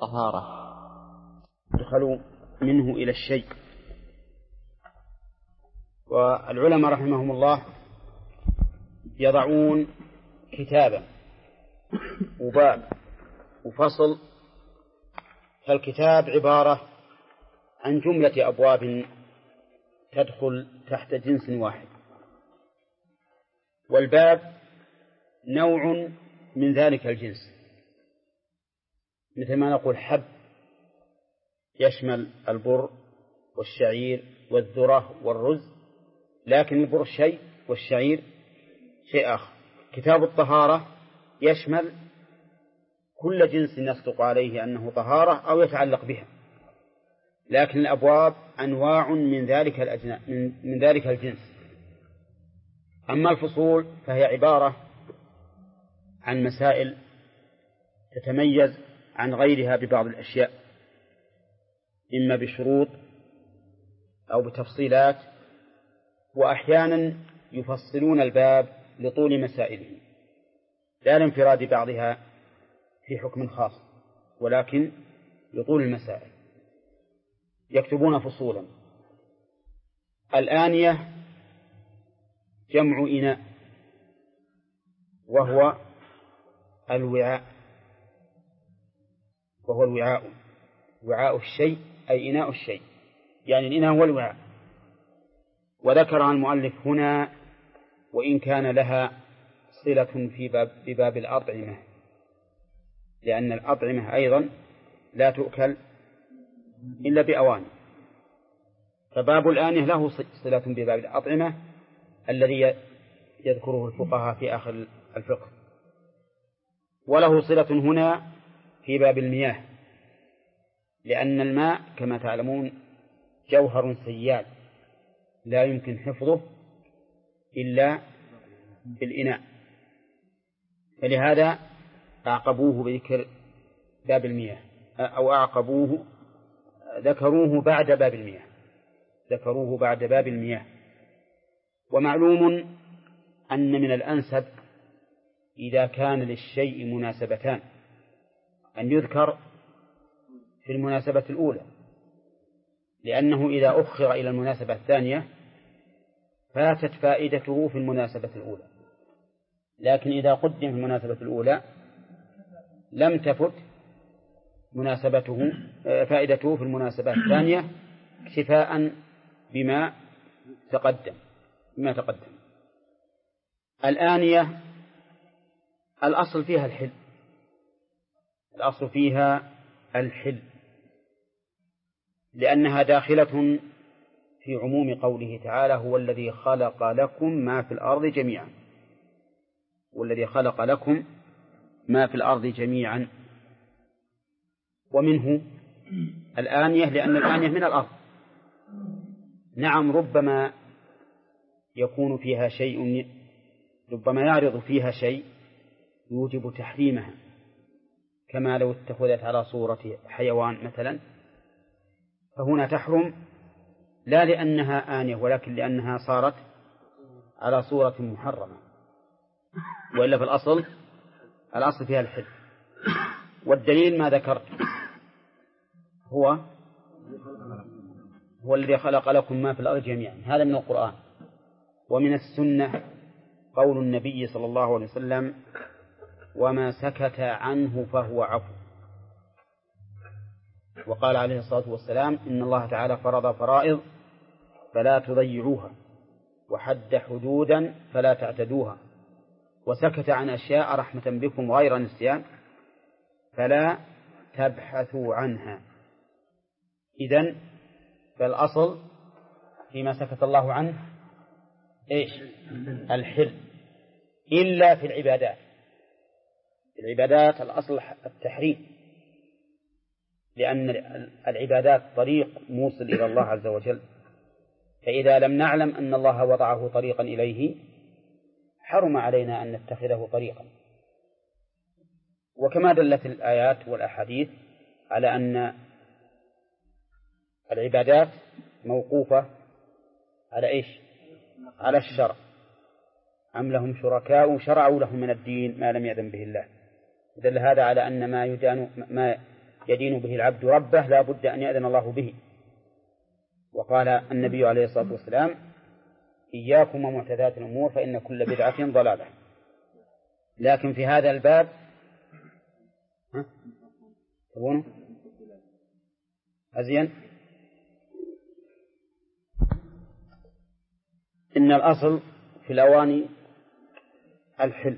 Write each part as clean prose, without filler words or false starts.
طهارة يدخل منه إلى الشيء. والعلماء رحمهم الله يضعون كتابا وباب وفصل. فالكتاب عبارة عن جملة أبواب تدخل تحت جنس واحد، والباب نوع من ذلك الجنس، مثل ما نقول حب يشمل البر والشعير والذرة والرز، لكن البر شيء والشعير شيء آخر. كتاب الطهارة يشمل كل جنس يصدق عليه أنه طهارة أو يتعلق بها، لكن الأبواب أنواع من ذلك الجنس. أما الفصول فهي عبارة عن مسائل تتميز عن غيرها ببعض الأشياء، إما بشروط أو بتفصيلات، وأحيانا يفصلون الباب لطول مسائله لا لانفراد بعضها في حكم خاص، ولكن لطول المسائل يكتبون فصولا. الآنية جمع إناء، وهو الوعاء، وعاء الشيء أي إناء الشيء، يعني الإناء هو الوعاء. وذكرها المؤلف هنا وإن كان لها صلة بباب الأطعمة، لأن الأطعمة أيضا لا تؤكل إلا بأواني، فباب الآنية له صلة بباب الأطعمة الذي يذكره الفقهاء في آخر الفقه، وله صلة هنا في باب المياه، لأن الماء كما تعلمون جوهر سيال لا يمكن حفظه إلا بالإناء، فلهذا أعقبوه بذكر باب المياه، أو ذكروه بعد باب المياه. ومعلوم أن من الأنسب إذا كان للشيء مناسبتان أن يذكر في المناسبة الأولى، لأنه إذا أخر إلى المناسبة الثانية فاتت فائدته في المناسبة الأولى، لكن إذا قدم في المناسبة الأولى لم تفت فائدته في المناسبة الثانية اكتفاء بما تقدم. الآنية الأصل فيها الحل، لأنها داخلة في عموم قوله تعالى: هو الذي خلق لكم ما في الأرض جميعا. ومنه الآنية لأن الآنية من الأرض. نعم، ربما يعرض فيها شيء يوجب تحريمها، كما لو اتخذت على صورة حيوان مثلا، فهنا تحرم لا لأنها آنية ولكن لأنها صارت على صورة محرمة، وإلا في الأصل فيها الحل. والدليل ما ذكرت هو الذي خلق لكم ما في الأرض جميعا، هذا من القرآن. ومن السنة قول النبي صلى الله عليه وسلم: وما سكت عنه فهو عفو. وقال عليه الصلاة والسلام: إن الله تعالى فرض فرائض فلا تضيعوها، وحد حدودا فلا تعتدوها، وسكت عن أشياء رحمة بكم غير نسيان فلا تبحثوا عنها. إذن فالأصل فيما سكت الله عنه الحل، إلا في العبادات الأصل التحريم، لأن العبادات طريق موصل إلى الله عز وجل، فإذا لم نعلم أن الله وضعه طريقا إليه حرم علينا أن نتخذه طريقا. وكما دلت الآيات والأحاديث على أن العبادات موقوفة على الشرع، أم لهم شركاء شرعوا لهم من الدين ما لم يأذن به الله. دل هذا على أن ما يدين به العبد ربه لا بد أن يأذن الله به. وقال النبي عليه الصلاة والسلام: إياكم ومحدثات الأمور فإن كل بدعة ضلالة. لكن في هذا الباب تبونه أزين إن الأصل في الأواني الحل.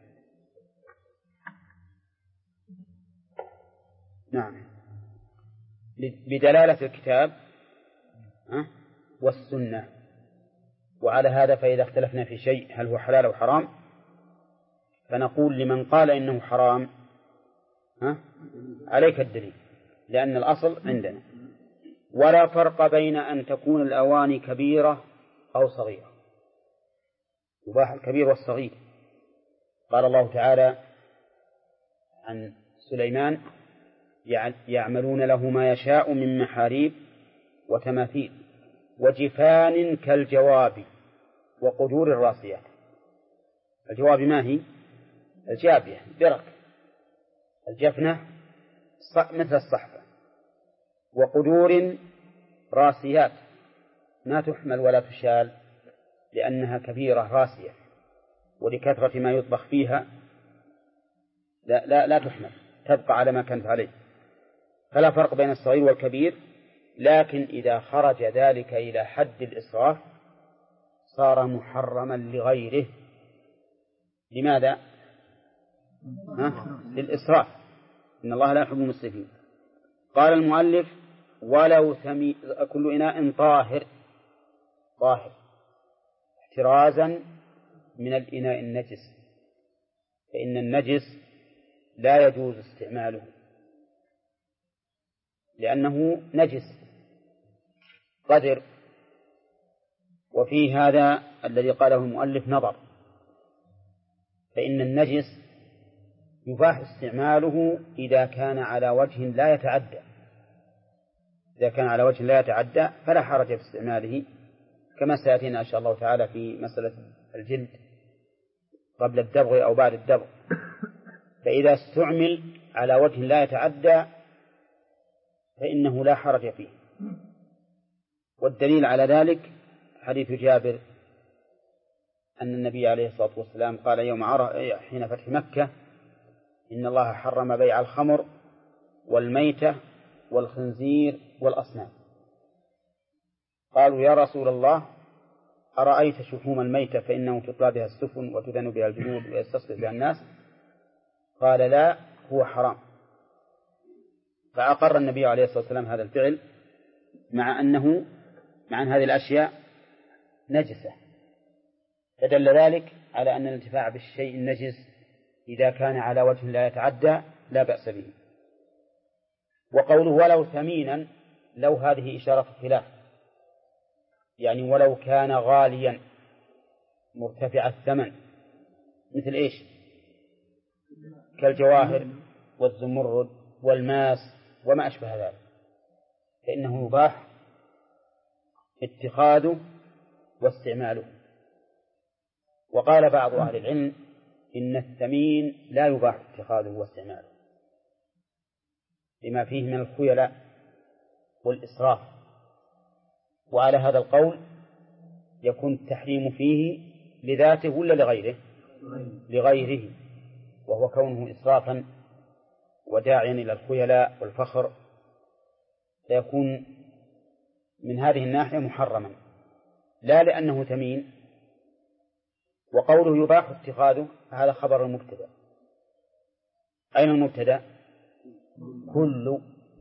نعم، بدلالة الكتاب والسنة. وعلى هذا فإذا اختلفنا في شيء هل هو حلال أو حرام فنقول لمن قال إنه حرام عليك الدليل، لأن الأصل عندنا. ولا فرق بين أن تكون الأواني كبيرة أو صغيرة، يباح الكبير والصغير. قال الله تعالى عن سليمان: يعملون له ما يشاء من محاريب وتماثيل وجفان كالجواب وقدور الراسيات. الجواب ما هي؟ الجابية برك، الجفنة مثل الصحفة، وقدور راسيات ما تحمل ولا تشال لأنها كبيرة راسية، ولكثرة ما يطبخ فيها لا تحمل، تبقى على ما كانت عليه. فلا فرق بين الصغير والكبير، لكن إذا خرج ذلك إلى حد الإسراف صار محرما لغيره. لماذا؟ للإسراف، إن الله لا يحب المسرفين. قال المؤلف: ولو كل إناء طاهر احترازا من الإناء النجس، فإن النجس لا يجوز استعماله لأنه نجس قدر. وفي هذا الذي قاله المؤلف نظر، فإن النجس يباح استعماله إذا كان على وجه لا يتعدى. إذا كان على وجه لا يتعدى فلا حرج في استعماله، كما سيأتينا إن شاء الله تعالى في مسألة الجلد قبل الدبغ أو بعد الدبغ. فإذا استعمل على وجه لا يتعدى فإنه لا حرج فيه. والدليل على ذلك حديث جابر أن النبي عليه الصلاة والسلام قال يوم عرفة حين فتح مكة: إن الله حرم بيع الخمر والميتة والخنزير والأصنام. قالوا: يا رسول الله، أرأيت شحوم الميتة فإنه تطلى بها السفن وتدن بها الجلود ويستصلح بها الناس؟ قال: لا، هو حرام. فأقر النبي عليه الصلاة والسلام هذا الفعل مع أن هذه الأشياء نجسة، فدل ذلك على أن الانتفاع بالشيء النجس إذا كان على وجه لا يتعدى لا بأس به. وقوله ولو ثمينا، لو هذه إشارة خلاف، يعني ولو كان غاليا مرتفع الثمن، مثل إيش؟ كالجواهر والزمرد والماس وما أشبه ذلك، فإنه يباح اتخاذه واستعماله. وقال بعض أهل العلم إن الثمين لا يباح اتخاذه واستعماله لما فيه من الخيلاء والإسراف. وعلى هذا القول يكون التحريم فيه لذاته ولا لغيره؟ لغيره، وهو كونه إسرافا وداعيا إلى الخيلاء والفخر، فيكون من هذه الناحية محرما لا لأنه ثمين. وقوله يباح اتخاذه هذا خبر المبتدأ. أين المبتدأ؟ كل.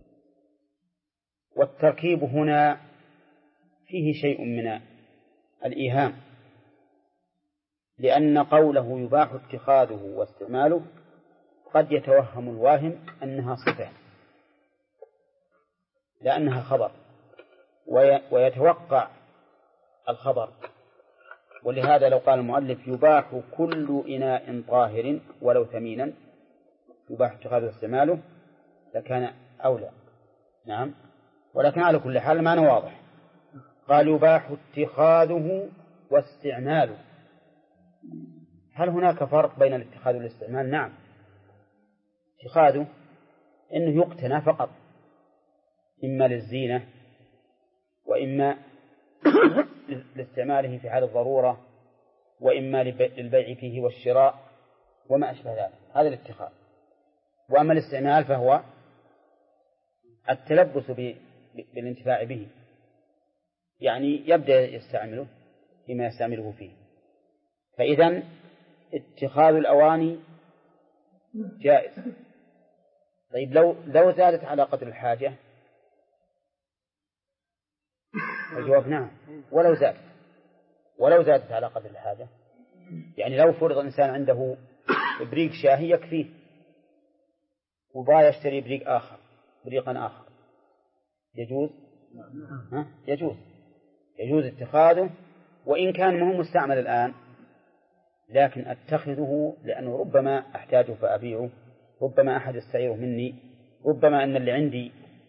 والتركيب هنا فيه شيء من الإيهام، لأن قوله يباح اتخاذه واستعماله قد يتوهم الواهم أنها صفة لأنها خبر، ويتوقع الخبر. ولهذا لو قال المؤلف يباح كل إناء طاهر ولو ثمينا يباح اتخاذه واستعماله لكان أولى. نعم، ولكن على كل حال معنى واضح. قال يباح اتخاذه واستعماله. هل هناك فرق بين الاتخاذ والاستعمال؟ نعم، اتخاذه إنه يقتنى فقط، إما للزينة وإما لاستعماله في حال الضرورة وإما للبيع فيه والشراء وما أشبه ذلك، هذا الاتخاذ. وأما الاستعمال فهو التلبس بالانتفاع به، يعني يبدأ يستعمله فيما يستعمله فيه. فإذن اتخاذ الأواني جائز. طيب لو زادت على قدر الحاجة، الجواب نعم، ولو زادت على قدر الحاجة. يعني لو فرض الإنسان عنده بريق شاهي يكفيه وبا يشتري بريقا آخر يجوز؟ يجوز اتخاذه، وإن كان مهم مستعمل الآن، لكن أتخذه لأنه ربما أحتاجه فأبيعه، ربما أحد يستعيره مني، ربما أن اللي عندي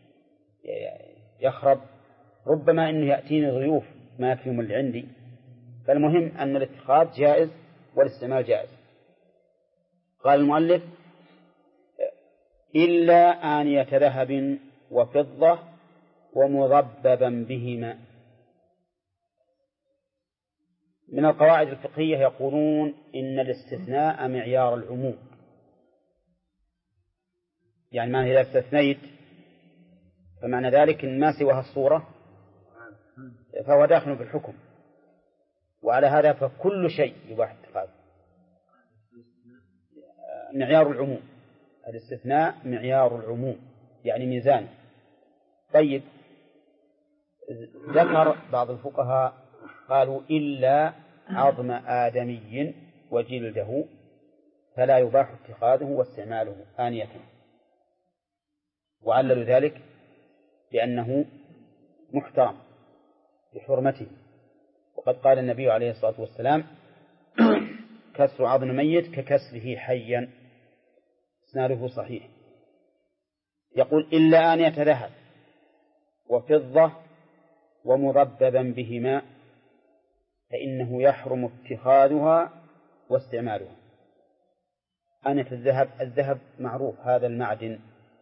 يخرب، ربما أنه يأتيني ضيوف ما يكفيهم اللي عندي. فالمهم أن الاتخاذ جائز والاستعمال جائز. قال المؤلف: إلا آنية ذهب وفضة ومضببا بهما. من القواعد الفقهية يقولون إن الاستثناء معيار العموم، يعني ما إذا استثنيت فمعنى ذلك إن ما سواها الصورة فهو داخل في الحكم، وعلى هذا فكل شيء يباح اتخاذه. معيار العموم، الاستثناء معيار العموم يعني ميزان. طيب، ذكر بعض الفقهاء قالوا: إلا عظم آدمي وجلده فلا يباح اتخاذه واستعماله آنية، وعللوا ذلك بأنه محترم بحرمته. وقد قال النبي عليه الصلاة والسلام: كسر عظم ميت ككسره حيا، إسناده صحيح. يقول: إلا آنية ذهب وفضة ومضببا بهما فإنه يحرم اتخاذها واستعمالها. آنية الذهب معروف، هذا المعدن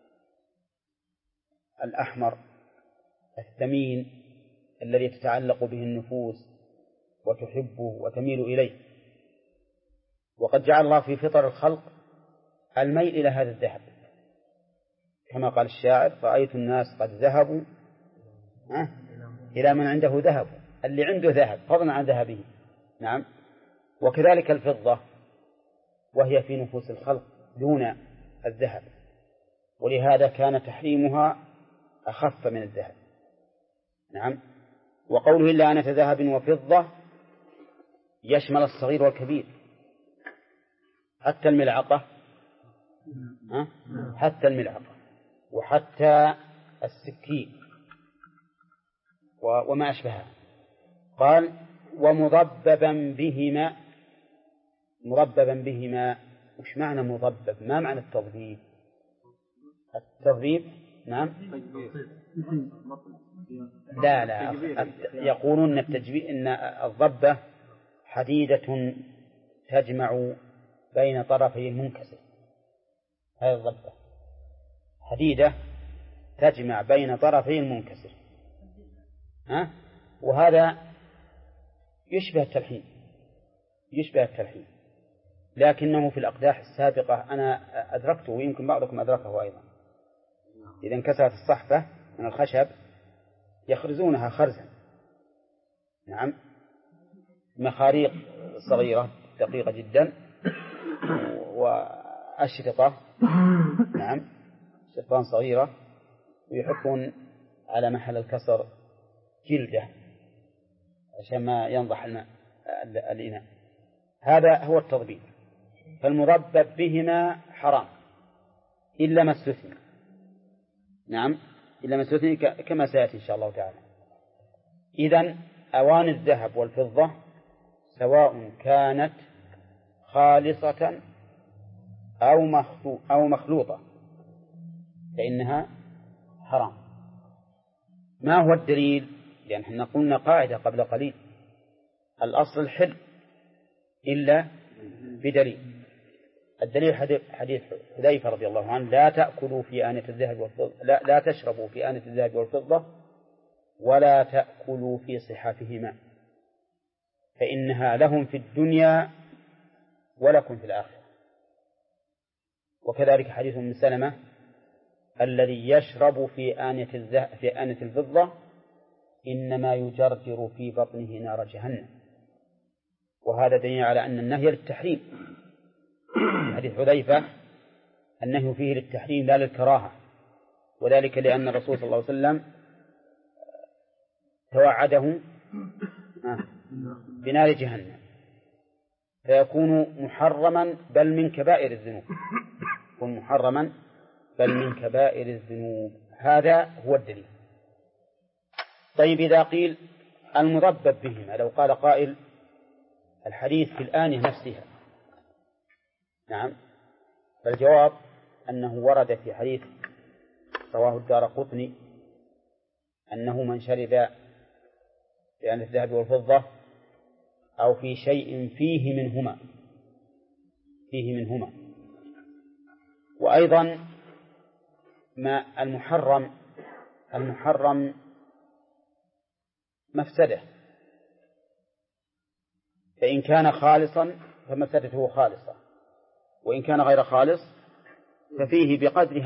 الأحمر الثمين الذي تتعلق به النفوس وتحبه وتميل إليه، وقد جعل الله في فطر الخلق الميل إلى هذا الذهب، كما قال الشاعر: رأيت الناس قد ذهبوا إلى من عنده ذهب، اللي عنده ذهب فضلا عن ذهبه. نعم. وكذلك الفضة، وهي في نفوس الخلق دون الذهب، ولهذا كان تحريمها أخف من الذهب. نعم. وقوله: إلا آنية ذهب وفضة يشمل الصغير والكبير، حتى الملعقة، وحتى السكين وما أشبهها. قال: ومضببا بهما. مضببا بهما، وش معنى مضبب؟ ما معنى التضبيب؟ التضبيب نعم، لا يقولون إن الضبة حديدة تجمع بين طرفي المنكسر. هذه الضبة حديدة تجمع بين طرفي المنكسر، وهذا يشبه التلحين، لكنه في الأقداح السابقة أنا أدركته ويمكن بعضكم أدركه أيضا. إذا انكسرت الصحفة من الخشب يخرزونها خرزا، نعم، مخاريق صغيرة دقيقة جدا وأشرطة، نعم، شرطان صغيرة، ويحطون على محل الكسر جلدة عشان ما ينضح الماء الإناء. هذا هو التضبيب. فالمضبب بهما حرام إلا ما استثني. نعم، إلا ما استثني كما سيأتي إن شاء الله تعالى. إذن أواني الذهب والفضة سواء كانت خالصة أو مخلوطة فإنها حرام. ما هو الدليل؟ لأن احنا قلنا قاعدة قبل قليل: الأصل الحل إلا بدليل. الدليل حديث حذيفة رضي الله عنه: لا تأكلوا في آنية الذهب والفضة، لا تشربوا في آنية الذهب والفضة ولا تأكلوا في صحافهما فإنها لهم في الدنيا ولكم في الآخرة. وكذلك حديث من سلمة: الذي يشرب في آنية الفضة إنما يجرجر في بطنه نار جهنم. وهذا دليل على أن النهي للتحريم. حديث حذيفة النهي فيه للتحريم لا للكراهة، وذلك لأن الرسول صلى الله عليه وسلم توعده بنار جهنم، فيكون محرما بل من كبائر الذنوب، يكون محرما بل من كبائر الذنوب. هذا هو الدليل. طيب، إذا قيل المضبب بهما، لو قال قائل الحديث في الآنية نفسها، نعم، فالجواب أنه ورد في حديث رواه الدارقطني أنه من شرب في آنية الذهب والفضة أو في شيء فيه منهما. وأيضا ما المحرم مفسدة، فإن كان خالصا فمفسدته خالصة، وإن كان غير خالص ففيه بقدر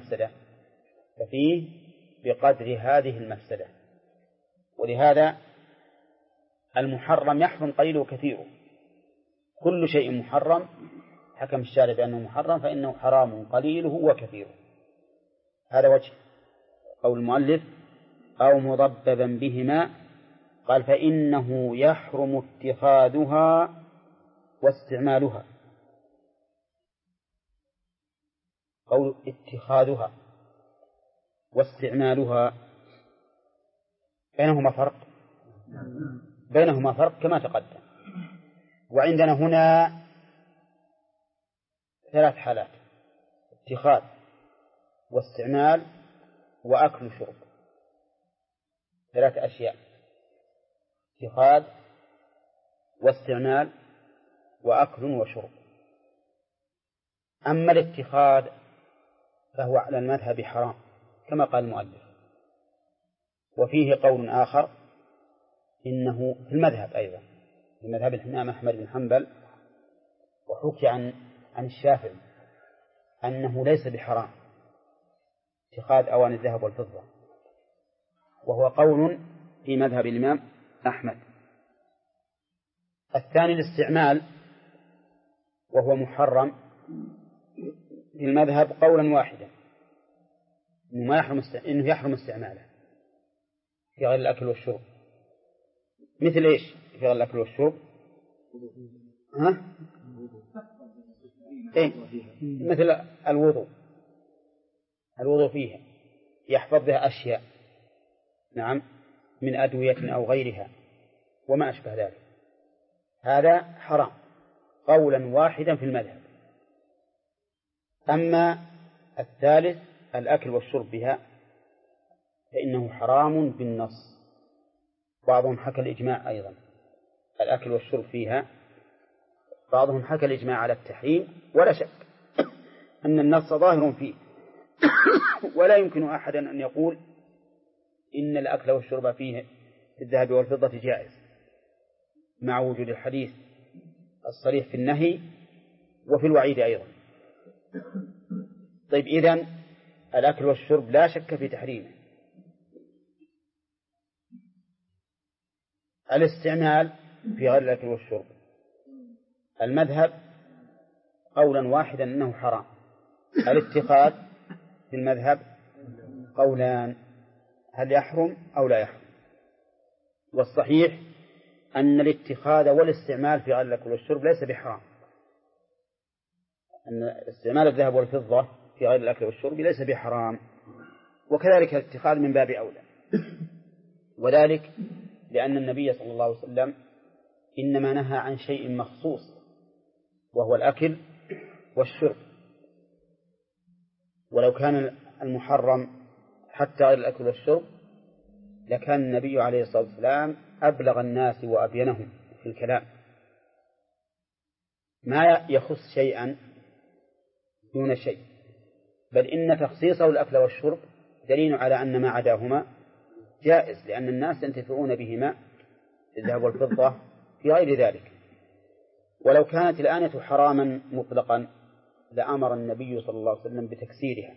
هذه المفسدة. ولهذا المحرم يحرم قليله وكثيره. كل شيء محرم حكم الشارع بأنه محرم فإنه حرام قليله وكثيره. هذا وجه قول المؤلف: أو مضببا بهما. قال: فإنه يحرم اتخاذها واستعمالها. قول اتخاذها واستعمالها بينهما فرق كما تقدم. وعندنا هنا 3 حالات: اتخاذ واستعمال وأكل وشرب. 3 أشياء: اتخاذ واستعمال وأكل وشرب. أما الاتخاذ فهو على المذهب حرام كما قال المؤلف، وفيه قول آخر إنه في المذهب أيضا، في مذهب الإمام أحمد بن حنبل، وحكي عن الشافعي أنه ليس بحرام اتخاذ أواني الذهب والفضة، وهو قول في مذهب الإمام أحمد. الثاني الاستعمال، وهو محرم في المذهب قولا واحدا، إنه يحرم استعماله في غير الأكل والشرب. مثل إيش في غير الأكل والشرب؟ إيه؟ مثل الوضوء فيها يحفظ بها أشياء، نعم، من أدوية أو غيرها وما أشبه ذلك، هذا حرام قولا واحدا في المذهب. أما الثالث الأكل والشرب بها فإنه حرام بالنص. بعضهم حكى الإجماع أيضا، الأكل والشرب فيها بعضهم حكى الإجماع على التحريم، ولا شك أن النص ظاهر فيه ولا يمكن أحدا أن يقول إن الأكل والشرب فيه في الذهب والفضة جائز، مع وجود الحديث الصريح في النهي وفي الوعيد أيضا. طيب، إذن الأكل والشرب لا شك في تحريمه. الاستعمال في غير الأكل والشرب المذهب قولا واحدا أنه حرام. الاتخاذ في المذهب قولان، هل يحرم أو لا يحرم. والصحيح أن الاتخاذ والاستعمال في غير الأكل والشرب ليس بحرام، أن استعمال الذهب والفضة في غير الأكل والشرب ليس بحرام، وكذلك الاتخاذ من باب أولى. وذلك لأن النبي صلى الله عليه وسلم إنما نهى عن شيء مخصوص وهو الأكل والشرب، ولو كان المحرم حتى غير الأكل والشرب لكان النبي عليه الصلاة والسلام أبلغ الناس وأبينهم في الكلام. ما يخص شيئا دون شيء، بل إن تخصيصه الأكل والشرب دليل على أن ما عداهما جائز، لأن الناس ينتفعون بهما الذهب والفضة في غير ذلك. ولو كانت الآنية حراما مطلقا لأمر النبي صلى الله عليه وسلم بتكسيرها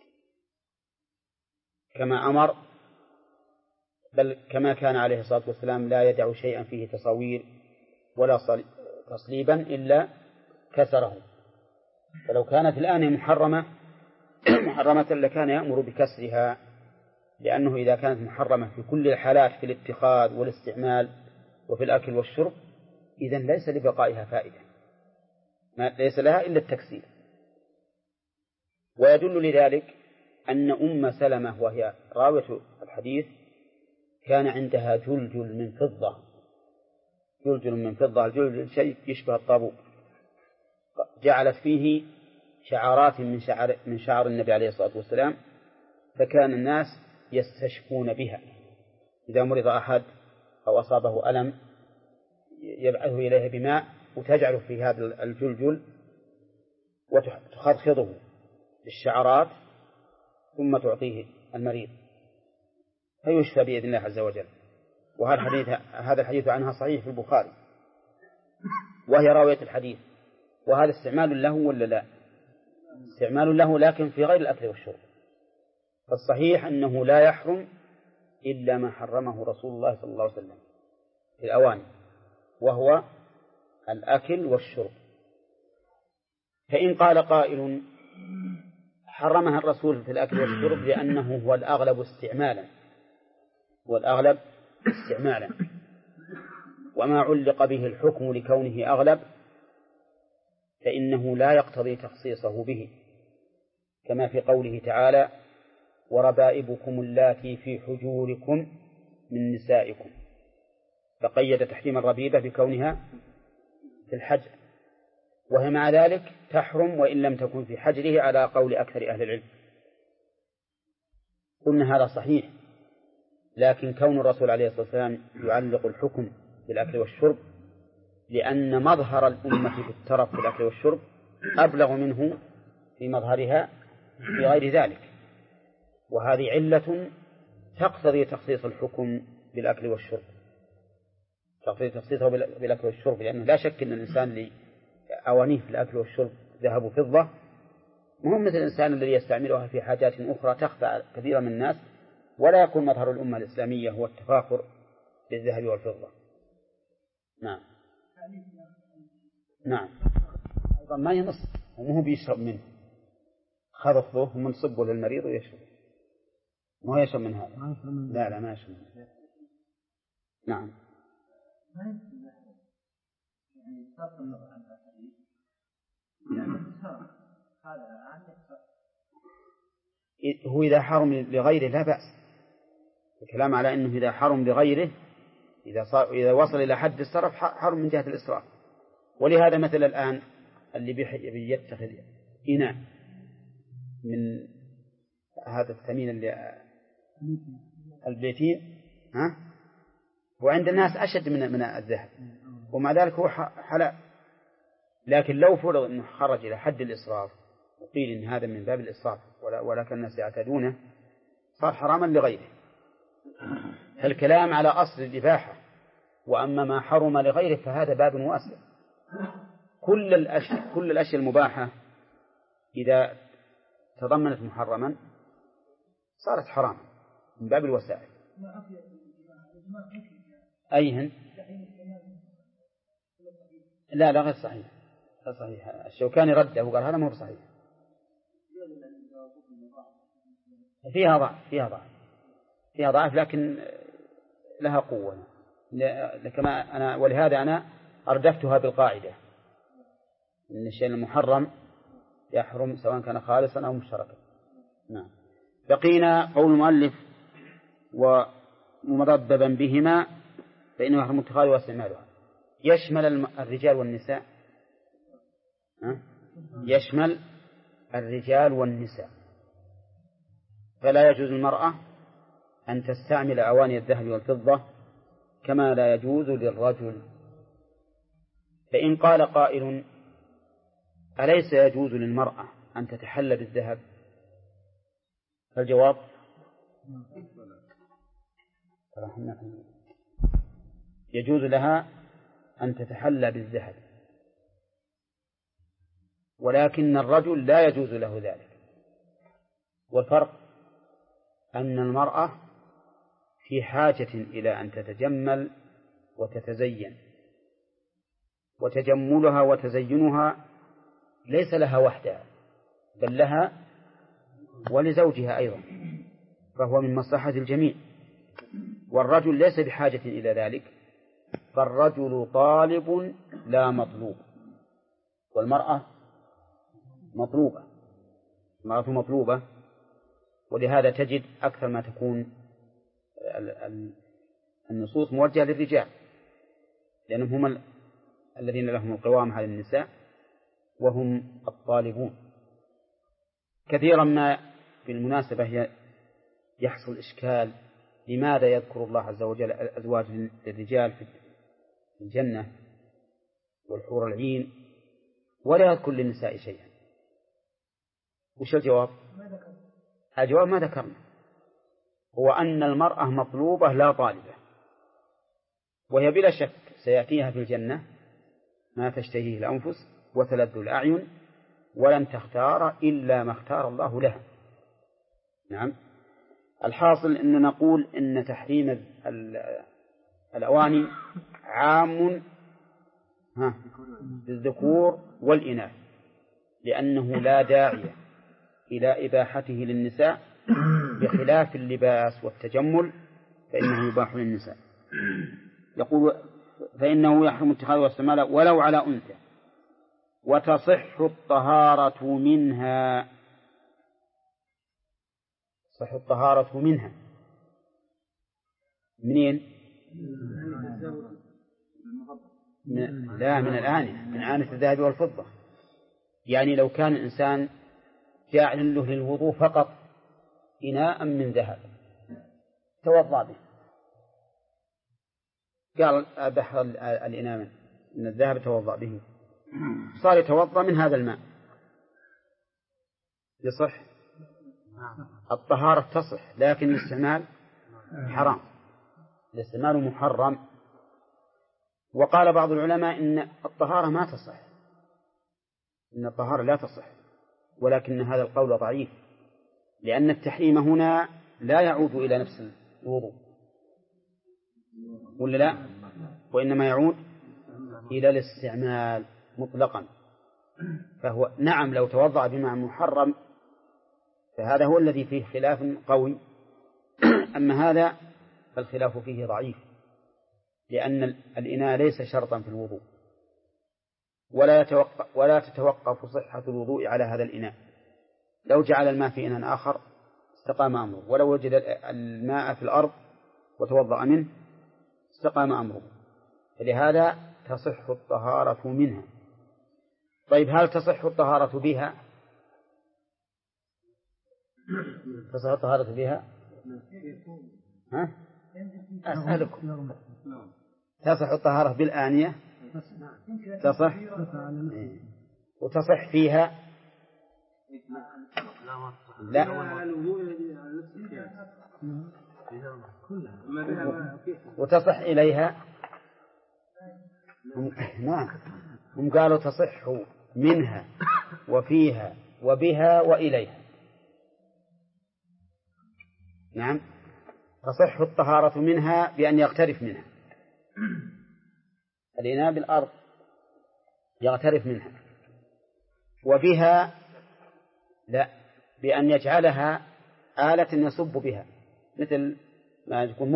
كما أمر، بل كما كان عليه الصلاة والسلام لا يدع شيئا فيه تصاوير ولا تصليبا إلا كسره. فلو كانت الآنية محرمة لكان يأمر بكسرها، لأنه إذا كانت محرمة في كل الحالات في الاتخاذ والاستعمال وفي الأكل والشرب إذن ليس لبقائها فائدة، ليس لها إلا التكسير. ويدل لذلك أن أم سلمة وهي راوية الحديث كان عندها جلجل من فضة، الجلجل شيء يشبه الطابوق، جعلت فيه شعارات من شعر النبي عليه الصلاة والسلام، فكان الناس يستشفون بها إذا مرض أحد أو أصابه ألم يبعثه إليه بماء وتجعله في هذا الجلجل وتخضخضه بالشعرات ثم تعطيه المريض فيشفى بإذن الله عز وجل. هذا الحديث عنها صحيح في البخاري، وهي راوية الحديث. وهذا استعمال له ولا لا؟ استعمال له، لكن في غير الأكل والشرب. فالصحيح أنه لا يحرم إلا ما حرمه رسول الله صلى الله عليه وسلم في الأواني، وهو الأكل والشرب. فإن قال قائل حرمها الرسول في الأكل والشرب لأنه هو الأغلب استعمالا، وما علق به الحكم لكونه أغلب فإنه لا يقتضي تخصيصه به، كما في قوله تعالى وربائبكم اللاتي في حجوركم من نسائكم، فقيد تحريم الربيبة بكونها في الحجر، وهي مع ذلك تحرم وإن لم تكن في حجره على قول أكثر أهل العلم. قلنا هذا صحيح، لكن كون الرسول عليه الصلاة والسلام يعلق الحكم بالأكل والشرب لأن مظهر الأمة في الترف في الأكل والشرب أبلغ منه في مظهرها في غير ذلك، وهذه علة تقتضي تخصيص الحكم بالأكل والشرب، تقتضي تخصيصه بالأكل والشرب، لأنه لا شك أن الإنسان اللي أوانيه في الأكل والشرب ذهب وفضة مهم مثل الإنسان الذي يستعملها في حاجات أخرى تخفى كثيرا من الناس، ولا يكون مظهر الأمة الإسلامية هو التفاخر بالذهب والفضة. نعم أيضا ما ينص ومه بيشرب منه، خذفه ومنصبه للمريض ويشرب، ما هو يشرب من هذا، لا ما يشرب منه. نعم هو إذا حرم لغيره لا بأس، الكلام على أنه إذا حرم لغيره إذا وصل إلى حد الصرف حرم من جهة الإسراف. ولهذا مثل الآن اللي بيتخذ إناء من هذا الثمين اللي البيتين وعند الناس أشد من الذهب، ومع ذلك هو حلال. لكن لو فرض أنه خرج إلى حد الإسراف وقيل إن هذا من باب الإسراف ولكن الناس يعتدونه صار حراما لغيره. فالكلام على أصل الإباحة، وأما ما حرم لغيره فهذا باب واسع. كل الأشياء المباحة إذا تضمنت محرما صارت حرام من باب الوسائل. أيهن؟ لا غير صحيح، لا صحيح. الشوكاني رده وقال هذا ما هو صحيح، فيها ضعف لكن لها قوة. ولهذا أنا أردفتها بالقاعدة إن الشيء المحرم يحرم سواء كان خالصا أو مشتركا. نعم. بقينا قول المؤلف ومضببا بهما فإنه يحرم اتخاذه واستعمالها. يشمل الرجال والنساء، يشمل الرجال والنساء، فلا يجوز المرأة أن تستعمل أواني الذهب والفضة كما لا يجوز للرجل. فإن قال قائل أليس يجوز للمرأة أن تتحلى بالذهب؟ فالجواب يجوز لها أن تتحلى بالذهب، ولكن الرجل لا يجوز له ذلك. والفرق أن المرأة في حاجة إلى أن تتجمل وتتزين، وتجملها وتزينها ليس لها وحدها بل لها ولزوجها أيضا، فهو من مصلحة الجميع. والرجل ليس بحاجة إلى ذلك، فالرجل طالب لا مطلوب، والمرأة مطلوبة. المرأة مطلوبة، ولهذا تجد أكثر ما تكون النصوص موجهة للرجال، لأنهم هم الذين لهم القوام على النساء وهم الطالبون. كثيرا ما بالمناسبة يحصل إشكال: لماذا يذكر الله عز وجل الأزواج للرجال في الجنة والحور العين ولا يذكر للنساء شيئا؟ وش الجواب؟ الجواب ما ذكرنا، هو أن المرأة مطلوبة لا طالبة، وهي بلا شك سيأتيها في الجنة ما تشتهيه الأنفس وتلذ الأعين، ولن تختار إلا ما اختار الله لها. نعم. الحاصل أن نقول إن تحريم الأواني عام بالذكور والإناث، لأنه لا داعي إلى إباحته للنساء، بخلاف اللباس والتجمل فإنه يباح للنساء. يقول: فإنه يحرم اتخاذ والسمالة ولو على أنثى، وتصح الطهارة منها. صح الطهارة منها منين؟ لا، من الآنية، من آنية الذهب والفضة. يعني لو كان الإنسان جاعل له للوضوء فقط إناء من ذهب توضأ به، قال أبحر الإناء من الذهب توضأ به، صار يتوضأ من هذا الماء، يصح؟ الطهارة تصح، لكن الاستعمال حرام، الاستعمال محرم. وقال بعض العلماء إن الطهارة ما تصح، إن الطهارة لا تصح، ولكن هذا القول ضعيف، لأن التحريم هنا لا يعود إلى نفس الوضوء ولا لا، وإنما يعود إلى الاستعمال مطلقا. فهو نعم لو توضأ بماء محرم فهذا هو الذي فيه خلاف قوي، أما هذا فالخلاف فيه ضعيف، لأن الإناء ليس شرطا في الوضوء، ولا تتوقف صحة الوضوء على هذا الإناء. لو جعل الماء في إناء آخر استقام أمره، ولو وجد الماء في الأرض وتوضأ منه استقام أمره، فلهذا تصح الطهارة منها. طيب هل تصح الطهارة بها؟ تصح الطهارة بها؟ ها؟ أسألكم، تصح الطهارة بالآنية؟ تصح؟ وتصح فيها؟ لا. وتصح إليها؟ نعم، هم قالوا تصح منها وفيها وبها وإليها. نعم، تصح الطهارة منها بأن يغترف منها، الإناء بالأرض يغترف منها، وبها لا، بأن يجعلها آلة يصب بها، مثل ما يكون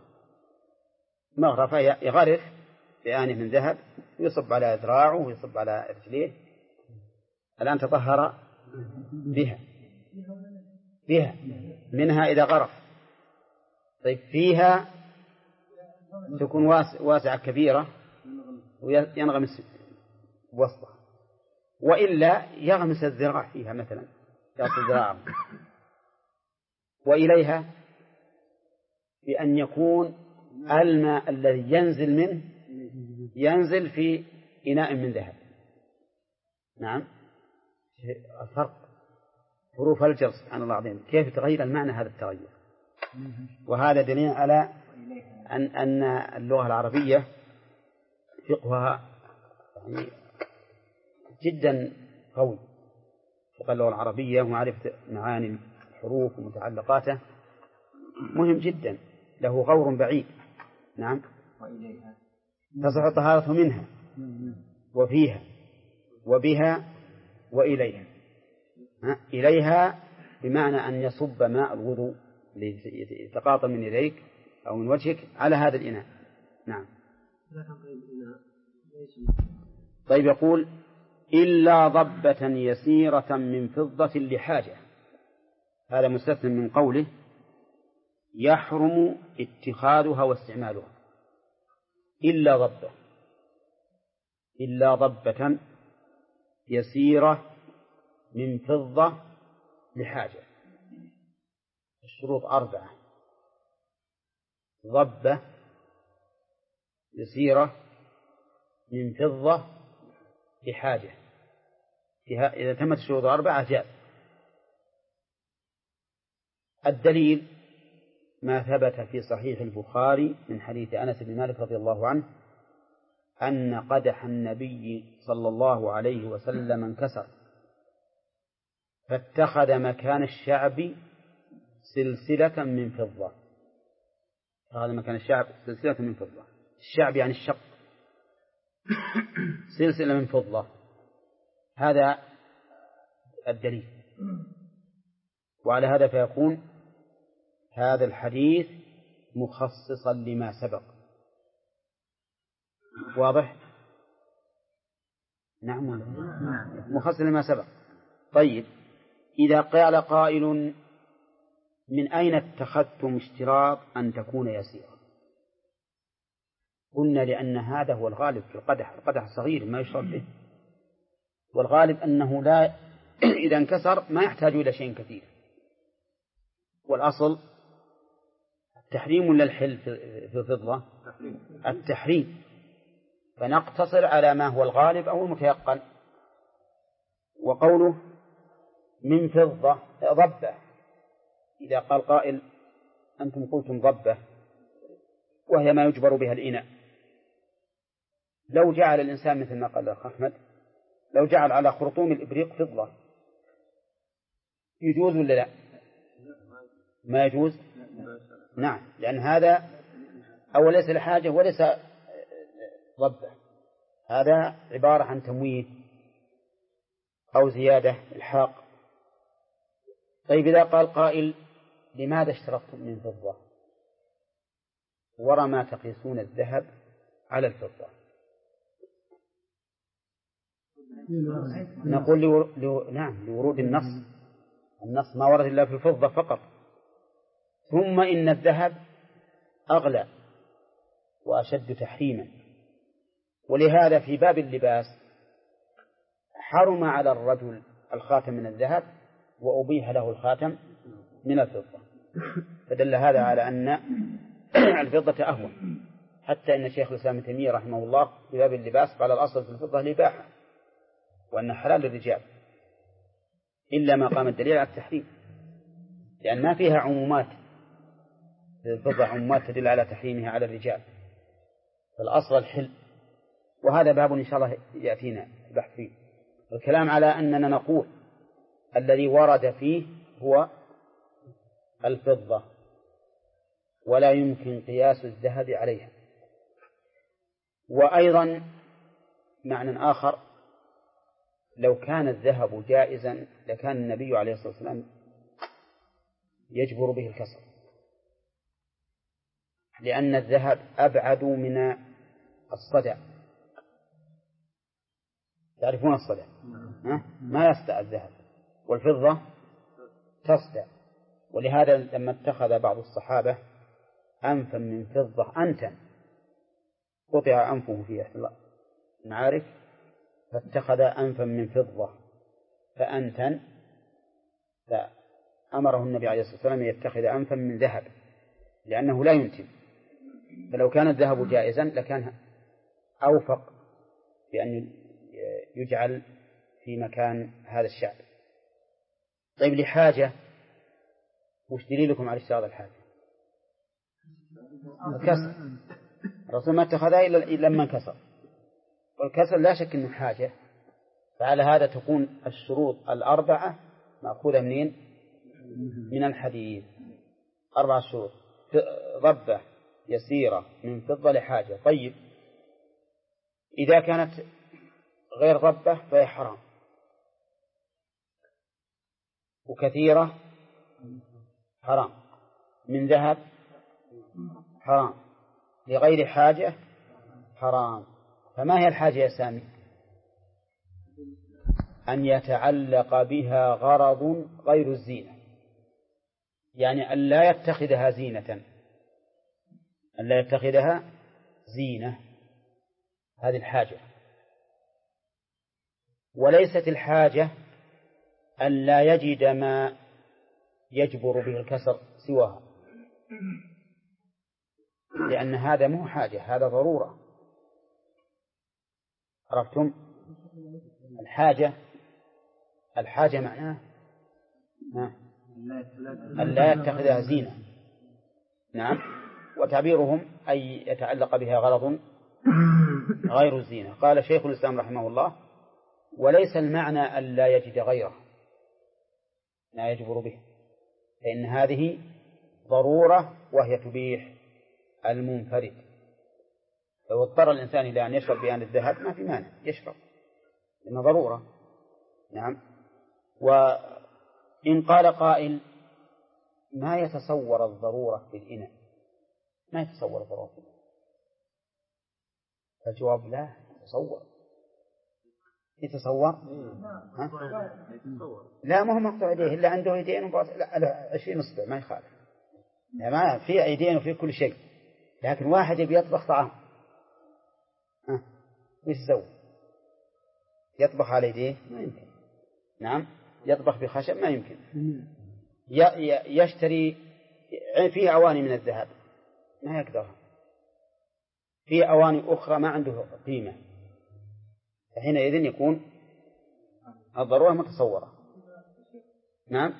مغرفة يغرف بآنية من ذهب ويصب على ذراعه ويصب على رجليه. الآن تطهر بها منها إذا غرف. طيب فيها تكون واسعة كبيرة وينغمس وسطها، وإلا يغمس الذراع فيها مثلا يأخذ ذراعه. وإليها بأن يكون الماء الذي ينزل منه ينزل في إناء من ذهب. نعم، الفرق حروف الجر سبحان الله العظيم كيف تغير المعنى هذا التغير. وهذا دليل على أن اللغة العربية فقهها يعني جدا قوي. فقه اللغة العربية ومعرفة معاني الحروف ومتعلقاته مهم جدا، له غور بعيد. نعم. تصح الطهارة منها وفيها وبها وإليها. إليها بمعنى أن يصب ماء الوضوء يتقاطر من يديك أو من وجهك على هذا الإناء. نعم. طيب يقول إلا ضبة يسيرة من فضة لحاجة، هذا مستثنى من قوله يحرم اتخاذها واستعمالها. إلا ضبة يسيرة من فضة لحاجة. الشروط 4: ضبة يسيرة من فضة لحاجة. إذا تمت الشروط 4 جاء. الدليل ما ثبت في صحيح البخاري من حديث أنس بن مالك رضي الله عنه أن قدح النبي صلى الله عليه وسلم انكسر فاتخذ مكان الشعب سلسلة من فضة. هذا مكان الشعب سلسلة من فضة. الشعب يعني الشق، سلسلة من فضة. هذا الدليل. وعلى هذا فيكون هذا الحديث مخصصا لما سبق. واضح؟ نعم مخصصا لما سبق. طيب إذا قال قائل من أين اتخذتم اشتراط أن تكون يسيرا؟ قلنا لأن هذا هو الغالب في القدح صغير ما يشرب به، والغالب أنه لا إذا انكسر ما يحتاج إلى شيء كثير. والأصل التحريم ولا الحل في الفضة؟ التحريم، فنقتصر على ما هو الغالب أو المتيقن. وقوله من فضة ضبة، إذا قال قائل أنتم قلتم ضبة وهي ما يجبر بها الإناء، لو جعل الإنسان مثل ما قال الأخ أحمد، لو جعل على خرطوم الإبريق فضة يجوز ولا لا؟ ما يجوز. نعم، لأن هذا أو ليس لحاجة وليس ضبة، هذا عبارة عن تمويه أو زيادة الحاق. طيب إذا قال قائل لماذا اشترطتم من فضة ورا ما تقيسون الذهب على الفضة؟ نقول نعم لورود النص ما ورد إلا في الفضة فقط. ثم إن الذهب أغلى وأشد تحريما، ولهذا في باب اللباس حرم على الرجل الخاتم من الذهب وأبيح له الخاتم من الفضة، فدل هذا على أن الفضة أهون. حتى إن شيخ الإسلام ابن تيمية رحمه الله في باب اللباس قال الأصل في الفضة الإباحة وأن حلال للرجال، إلا ما قام الدليل على التحريم، لأن ما فيها عمومات. الفضة عمومات تدل على تحريمها على الرجال، فالأصل الحل. وهذا باب إن شاء الله يأتينا البحث فيه. الكلام على أننا نقول الذي ورد فيه هو الفضة ولا يمكن قياس الذهب عليها. وأيضا معنى آخر، لو كان الذهب جائزا لكان النبي عليه الصلاة والسلام يجبر به الكسر، لأن الذهب أبعد من الصدع. تعرفون الصدع؟ ما يصدع الذهب، والفضة تصدع. ولهذا لما اتخذ بعض الصحابة أنفا من فضة أنتا قطع أنفه في إحدى المعارك، فاتخذ أنفا من فضة فأنتا، فأمره النبي عليه الصلاة والسلام يتخذ أنفا من ذهب لأنه لا ينتن. فلو كان الذهب جائزا لكان أوفق بأن يجعل في مكان هذا الشعب. طيب لحاجة وش دليلكم على اشتراط الحاجة؟ الكسر. الرسول ما اتخذها إلا لما انكسر، والكسر لا شك أنه حاجة، فعلى هذا تكون الشروط الأربعة مأخوذة منين؟ من الحديث. 4 شروط: ضبة يسيرة من فضة لحاجة. طيب إذا كانت غير ضبة فهي حرام، وكثيرة حرام، من ذهب حرام، لغير حاجة حرام. فما هي الحاجة يا سامي؟ أن يتعلق بها غرض غير الزينة، يعني أن لا يتخذها زينة، أن لا يتخذها زينة، هذه الحاجة. وليست الحاجة أن لا يجد ما يجبر به الكسر سواها، لأن هذا مو حاجة، هذا ضرورة. عرفتم؟ الحاجة معناه أن لا يتخذها زينة. نعم. وتعبيرهم أي يتعلق بها غرض غير الزينة. قال شيخ الإسلام رحمه الله: وليس المعنى أن لا يجد غيره لا يجبر به، فإن هذه ضرورة وهي تبيح المنفرد. لو اضطر الإنسان إلى أن يشرب بآن الذهب ما في مانع يشرب، لأنه ضرورة. نعم. وإن قال قائل: ما يتصور الضرورة في الإناء، ما يتصور الضرورة في الإناء، فالجواب: لا يتصور. لا، ما هو مقطع يديه، إلا عنده يدين لا 20 إصبع ما يخالف، ما في أيدين وفي كل شيء. لكن واحد يبي يطبخ طعام وش يسوي؟ يطبخ على يديه؟ ما يمكن. نعم. يطبخ بخشب؟ ما يمكن. يشتري فيه أواني من الذهب ما يقدرها، فيه أواني أخرى ما عنده قيمة، فحينئذ يكون الضرورة متصورة. نعم.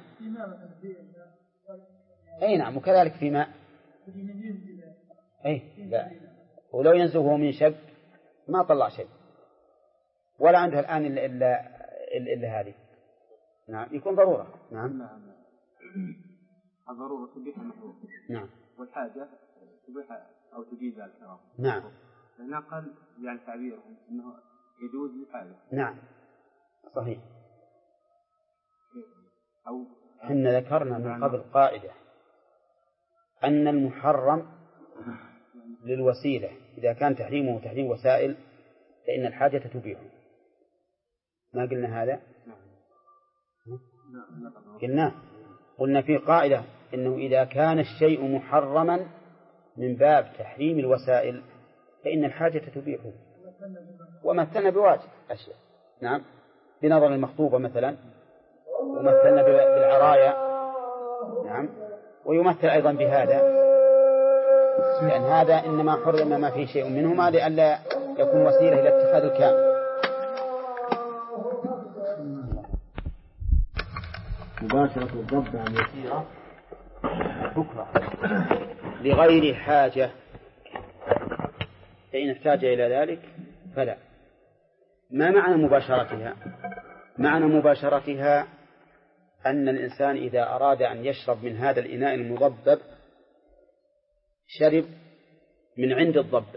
أي نعم. وكذلك في ماء. أي لا، ولو ينزهه من شب ما طلع شيء، ولا عنده الآن إلا هذه. نعم. يكون ضرورة. نعم. الضرورة تبيح المحظور. نعم. والحاجة تبيح أو تجيز الكرام. نعم. لأنها قال يعني تعبيرهم أنه يجوز للحاجة. نعم صحيح. أو حنا ذكرنا من قبل قاعدة أن المحرم للوسيلة، إذا كان تحريمه تحريم وسائل فإن الحاجة تبيحه. ما قلنا هذا؟ قلنا في قاعدة إنه إذا كان الشيء محرما من باب تحريم الوسائل فإن الحاجة تبيحه، ومثلنا بواجب أشياء. نعم. بنظر المخطوبة مثلا، ومثلنا بالعرايا. نعم. ويمثل أيضا بهذا، لأن هذا إنما حرم ما فيه شيء منهما لئلا يكون وسيلة إلى اتخاذ الكامل. مباشرة الضبط عن يسيرة تكره لغير حاجة، فإن احتاج إلى ذلك فلا. ما معنى مباشرتها؟ معنى مباشرتها أن الإنسان إذا أراد أن يشرب من هذا الإناء المضبب شرب من عند الضبة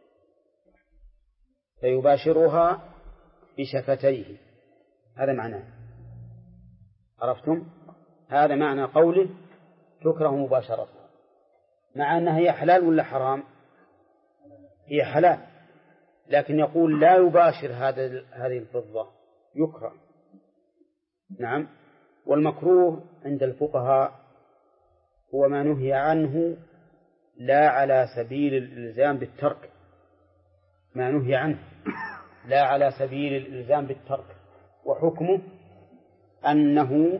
فيباشرها بشفتيه، هذا معناه. عرفتم؟ هذا معنى قوله تكره مباشرتها، مع أنها هي حلال ولا حرام؟ هي حلال، لكن يقول لا يباشر هذه الفضة، يكره. نعم. والمكروه عند الفقهاء هو ما نهي عنه لا على سبيل الإلزام بالترك، ما نهي عنه لا على سبيل الإلزام بالترك، وحكمه أنه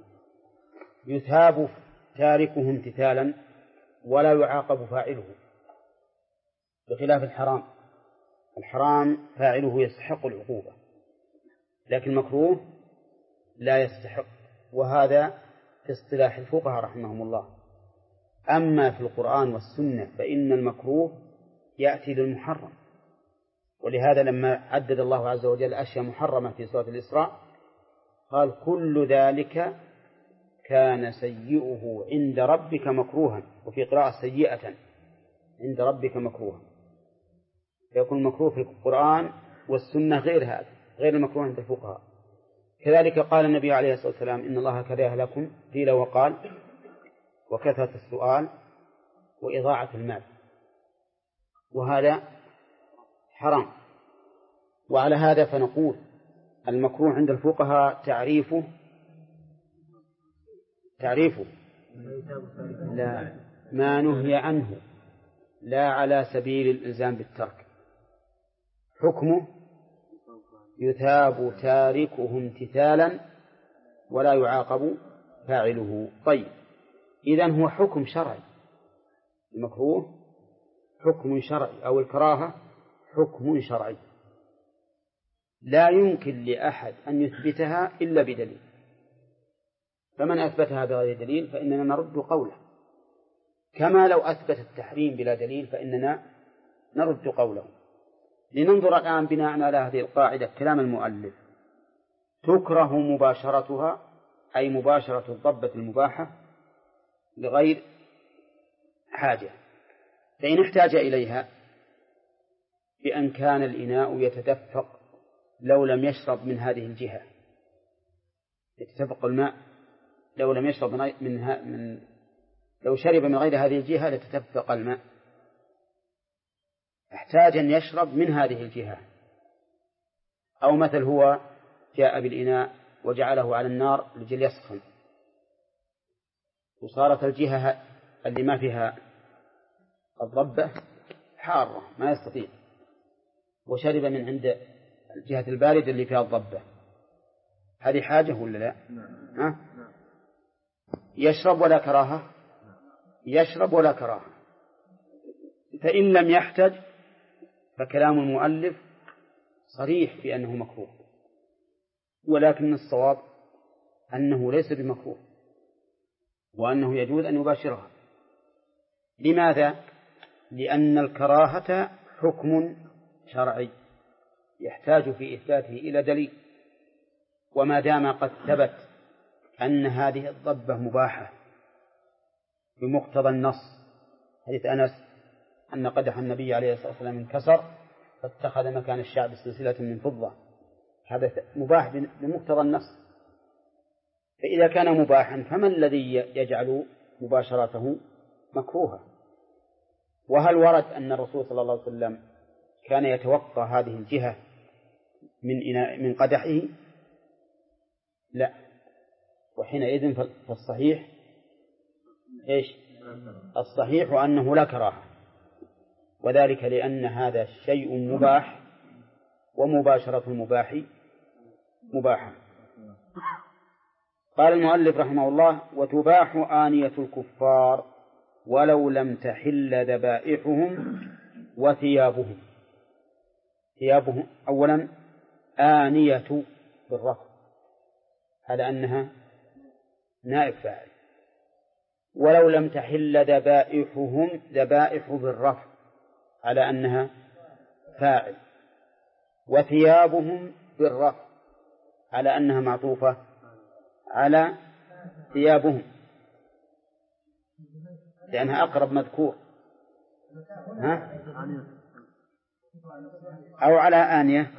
يثاب تاركه امتثالا ولا يعاقب فاعله، بخلاف الحرام. الحرام فاعله يستحق العقوبة، لكن المكروه لا يستحق وهذا في اصطلاح الفقهاء رحمهم الله. أما في القرآن والسنة فإن المكروه يأتي للمحرم، ولهذا لما عدد الله عز وجل أشياء محرمة في سورة الإسراء قال كل ذلك كان سيئه عند ربك مكروها، وفي قراءة سيئة عند ربك مكروها، فيكون المكروه في القرآن والسنة غير هذا، غير المكروه عند الفقهاء. كذلك قال النبي عليه الصلاة والسلام إن الله كره لكم قيل وقال وكثرة السؤال وإضاعة المال، وهذا حرام. وعلى هذا فنقول المكروه عند الفقهاء تعريفه لا ما نهي عنه لا على سبيل الإلزام بالترك، حكمه يثاب تاركه امتثالا ولا يعاقب فاعله. طيب، إذن هو حكم شرعي، المكروه حكم شرعي أو الكراهة حكم شرعي لا يمكن لأحد أن يثبتها إلا بدليل، فمن أثبتها بغير دليل فإننا نرد قوله، كما لو أثبت التحريم بلا دليل فإننا نرد قوله. لننظر الآن بناء على هذه القاعدة كلام المؤلف: تكره مباشرتها أي مباشرة الضبة المباحة لغير حاجة، فإن احتاج إليها بأن كان الإناء يتدفق لو لم يشرب من هذه الجهة، يتدفق الماء لو لم يشرب لو شرب من غير هذه الجهة لتدفق الماء، احتاج أن يشرب من هذه الجهة. أو مثل هو جاء بالإناء وجعله على النار لجل يسخن، وصارت الجهة اللي ما فيها الضبة حارة ما يستطيع، وشرب من عند الجهة الباردة اللي فيها الضبة، هذه حاجة ولا لا؟ يشرب ولا كراهة؟ يشرب ولا كراهة. فإن لم يحتج فكلام المؤلف صريح في أنه مكروه، ولكن الصواب أنه ليس بمكروه، وأنه يجوز أن يباشرها. لماذا؟ لأن الكراهة حكم شرعي يحتاج في إثباته إلى دليل، وما دام قد ثبت أن هذه الضبة مباحة بمقتضى النص، حديث أنس أن قدح النبي عليه الصلاة والسلام انكسر فاتخذ مكان الشعب سلسلة من فضة، هذا مباح بمقتضى النص. فإذا كان مباحا فما الذي يجعل مباشرته مكروها؟ وهل ورد أن الرسول صلى الله عليه وسلم كان يتوقع هذه الجهة من قدحه؟ لا. وحينئذ فالصحيح إيش؟ الصحيح أنه لا كراهة، وذلك لأن هذا شيء مباح، ومباشرة المباح مباحة. قال المؤلف رحمه الله: وتباح آنية الكفار ولو لم تحل ذبائحهم وثيابهم. ثيابهم أولا آنية بالرفع على أنها نائب فاعل، ولو لم تحل ذبائحهم ذبائح بالرفع على أنها فاعل، وثيابهم بالرفع على أنها معطوفة على ثيابهم لأنها أقرب مذكور، أو على آنية،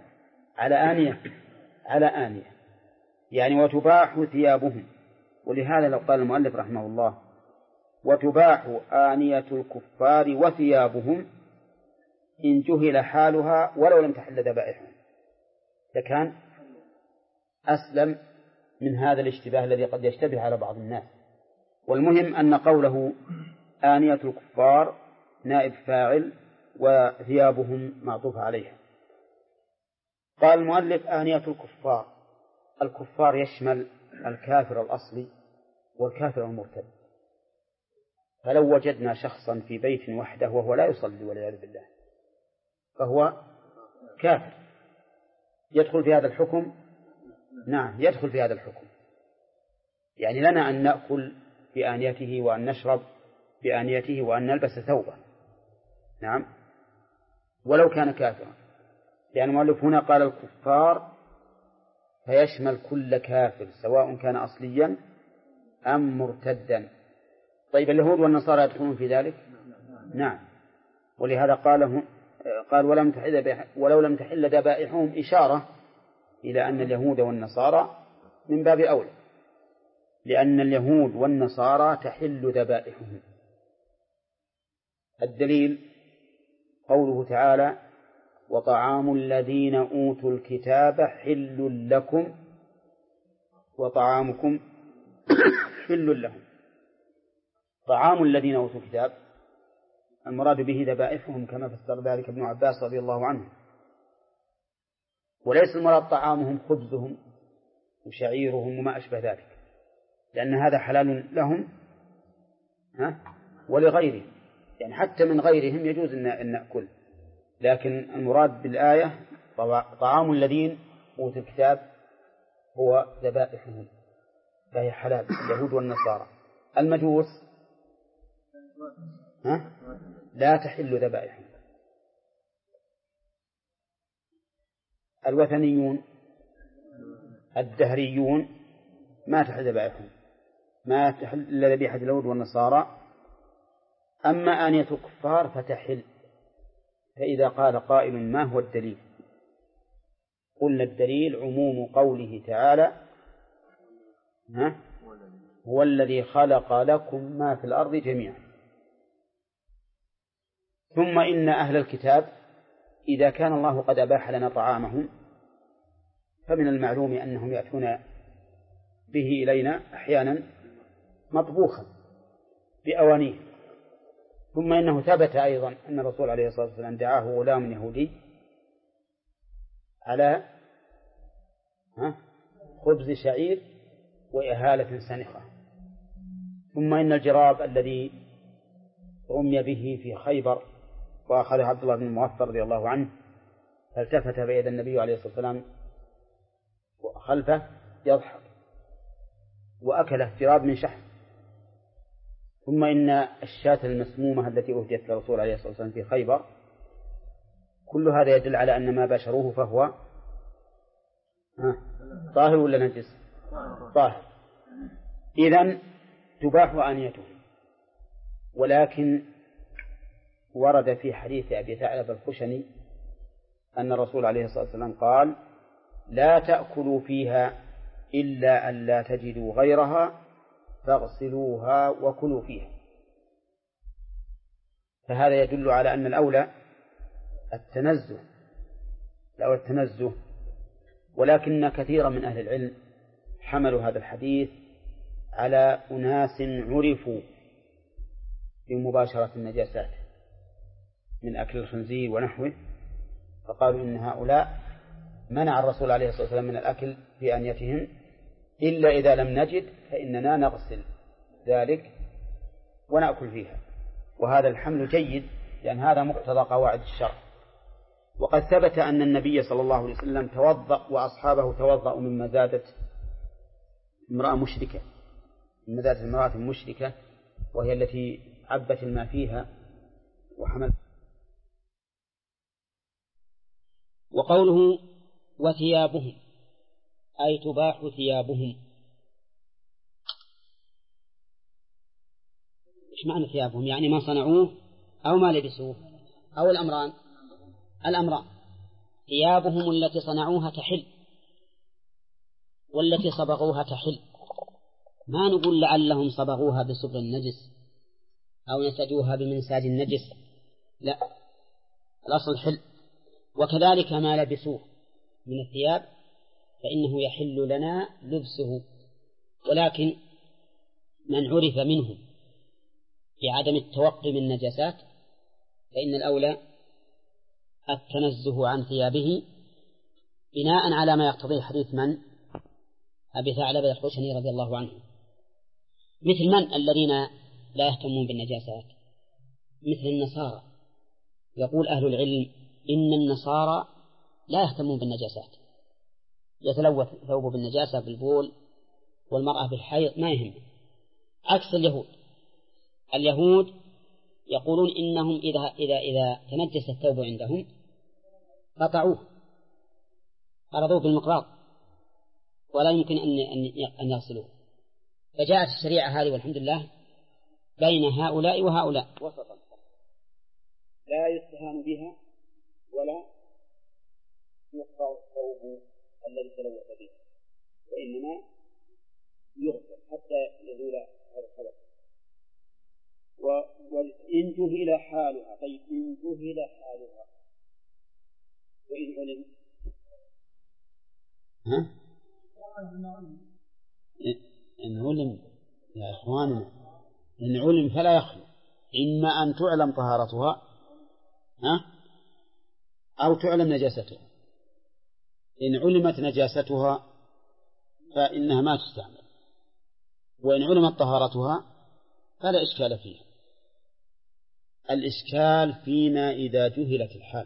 على آنية يعني وتباح ثيابهم. ولهذا لو قال المؤلف رحمه الله: وتباح آنية الكفار وثيابهم إن جهل حالها ولو لم تحل ذبائحهم، لكان أسلم من هذا الاشتباه الذي قد يشتبه على بعض الناس. والمهم أن قوله آنية الكفار نائب فاعل وثيابهم معطوف عليها. قال المؤلف: آنية الكفار، الكفار يشمل الكافر الأصلي والكافر المرتد. فلو وجدنا شخصا في بيت وحده وهو لا يصلي والعياذ بالله فهو كافر، يدخل في هذا الحكم؟ نعم يدخل في هذا الحكم. يعني لنا أن نأكل بآنيته وأن نشرب بآنيته وأن نلبس ثوبه. نعم، ولو كان كافرا، لأن المؤلف هنا قال الكفار فيشمل كل كافر سواء كان أصليا أم مرتدا. طيب اليهود والنصارى يدخلون في ذلك؟ نعم، ولهذا قال ولو لم تحل ذبائحهم، إشارة إلى أن اليهود والنصارى من باب أولى، لأن اليهود والنصارى تحل ذبائحهم. الدليل قوله تعالى وطعام الذين أوتوا الكتاب حل لكم وطعامكم حل لهم. طعام الذين أوتوا الكتاب المراد به ذبائحهم كما فسر ذلك ابن عباس رضي الله عنه، وليس المراد طعامهم خبزهم وشعيرهم وما أشبه ذلك، لأن هذا حلال لهم ولغيرهم، يعني حتى من غيرهم يجوز أن نأكل، لكن المراد بالآية طعام الذين أوتوا الكتاب هو ذبائحهم، فهي حلال اليهود والنصارى. المجوس لا تحل ذبائحهم. الوثنيون الدهريون ما تحل ذبائحهم، ما تحل إلا ذبيحة اليهود والنصارى. أما آنية الكفار فتحل. فإذا قال قائل ما هو الدليل؟ قلنا الدليل عموم قوله تعالى هو الذي خلق لكم ما في الأرض جميعا. ثم إن أهل الكتاب إذا كان الله قد أباح لنا طعامهم فمن المعلوم أنهم يأتون به إلينا أحيانا مطبوخا بأوانيه. ثم إنه ثبت أيضا أن الرسول عليه الصلاة والسلام دعاه غلام يهودي على خبز شعير وإهالة سنخة. ثم إن الجراب الذي رمي به في خيبر وأخذه عبد الله بن المغفر رضي الله عنه فالتفت بيد النبي عليه الصلاة والسلام خلفه يضحك وأكله جراب من شحم. ثم إن الشاة المسمومة التي أهديت للرسول عليه الصلاة والسلام في خيبر، كل هذا يدل على أن ما باشروه فهو طاهر ولا نجس؟ طاهر. إذن تباح آنيتهم. ولكن ورد في حديث أبي ثعلب الخشني أن الرسول عليه الصلاة والسلام قال لا تأكلوا فيها إلا أن لا تجدوا غيرها فاغسلوها وكلوا فيها. فهذا يدل على أن الأولى التنزه. ولكن كثيرا من أهل العلم حملوا هذا الحديث على أناس عرفوا بمباشرة النجاسات من أكل الخنزير ونحوه، فقالوا إن هؤلاء منع الرسول عليه الصلاة والسلام من الأكل في آنيتهم إلا إذا لم نجد فإننا نغسل ذلك ونأكل فيها. وهذا الحمل جيد لأن هذا مقتضى قواعد الشرع. وقد ثبت أن النبي صلى الله عليه وسلم توضأ وأصحابه توضأوا مما زادت امرأة مشركة، مما زادت امرأة مشركة وهي التي عبت الماء فيها وحمل. وقوله وثيابهم أي تباح ثيابهم. إيش معنى ثيابهم؟ يعني ما صنعوه أو ما لبسوه أو الأمران. ثيابهم التي صنعوها تحل والتي صبغوها تحل. ما نقول لعلهم صبغوها بصبغ النجس أو نسجوها بمنساج النجس، لا، الأصل حل. وكذلك ما لبسوه من الثياب فإنه يحل لنا لبسه. ولكن من عرف منه بعدم التوقي من النجاسات فإن الأولى التنزه عن ثيابه بناء على ما يقتضيه حديث من؟ أبي ثعلبة الخشني رضي الله عنه. مثل من الذين لا يهتمون بالنجاسات؟ مثل النصارى. يقول أهل العلم إن النصارى لا يهتمون بالنجاسات، يتلوث ثوبه بالنجاسة بالبول والمرأة بالحيض ما يهم، عكس اليهود يقولون إنهم إذا تنجس الثوب عندهم قطعوه، أرضوه بالمقراض ولا يمكن أن يغسلوه. فجاءت الشريعة هذه والحمد لله بين هؤلاء وهؤلاء وسطا، لا يستهان بها ولا يقطع الثوب الذي تلوث به، وإنما يغسل حتى يزول هذا الخبث. وإن جهل حالها، طيب إن جهل حالها وإن علم، إن علم يا إخواننا، إن علم فلا يخلو، إما أن تعلم طهارتها أو تعلم نجاستها. إن علمت نجاستها فإنها ما تستعمل، وإن علمت طهارتها فلا إشكال فيها. الإشكال فيما إذا جهلت الحال،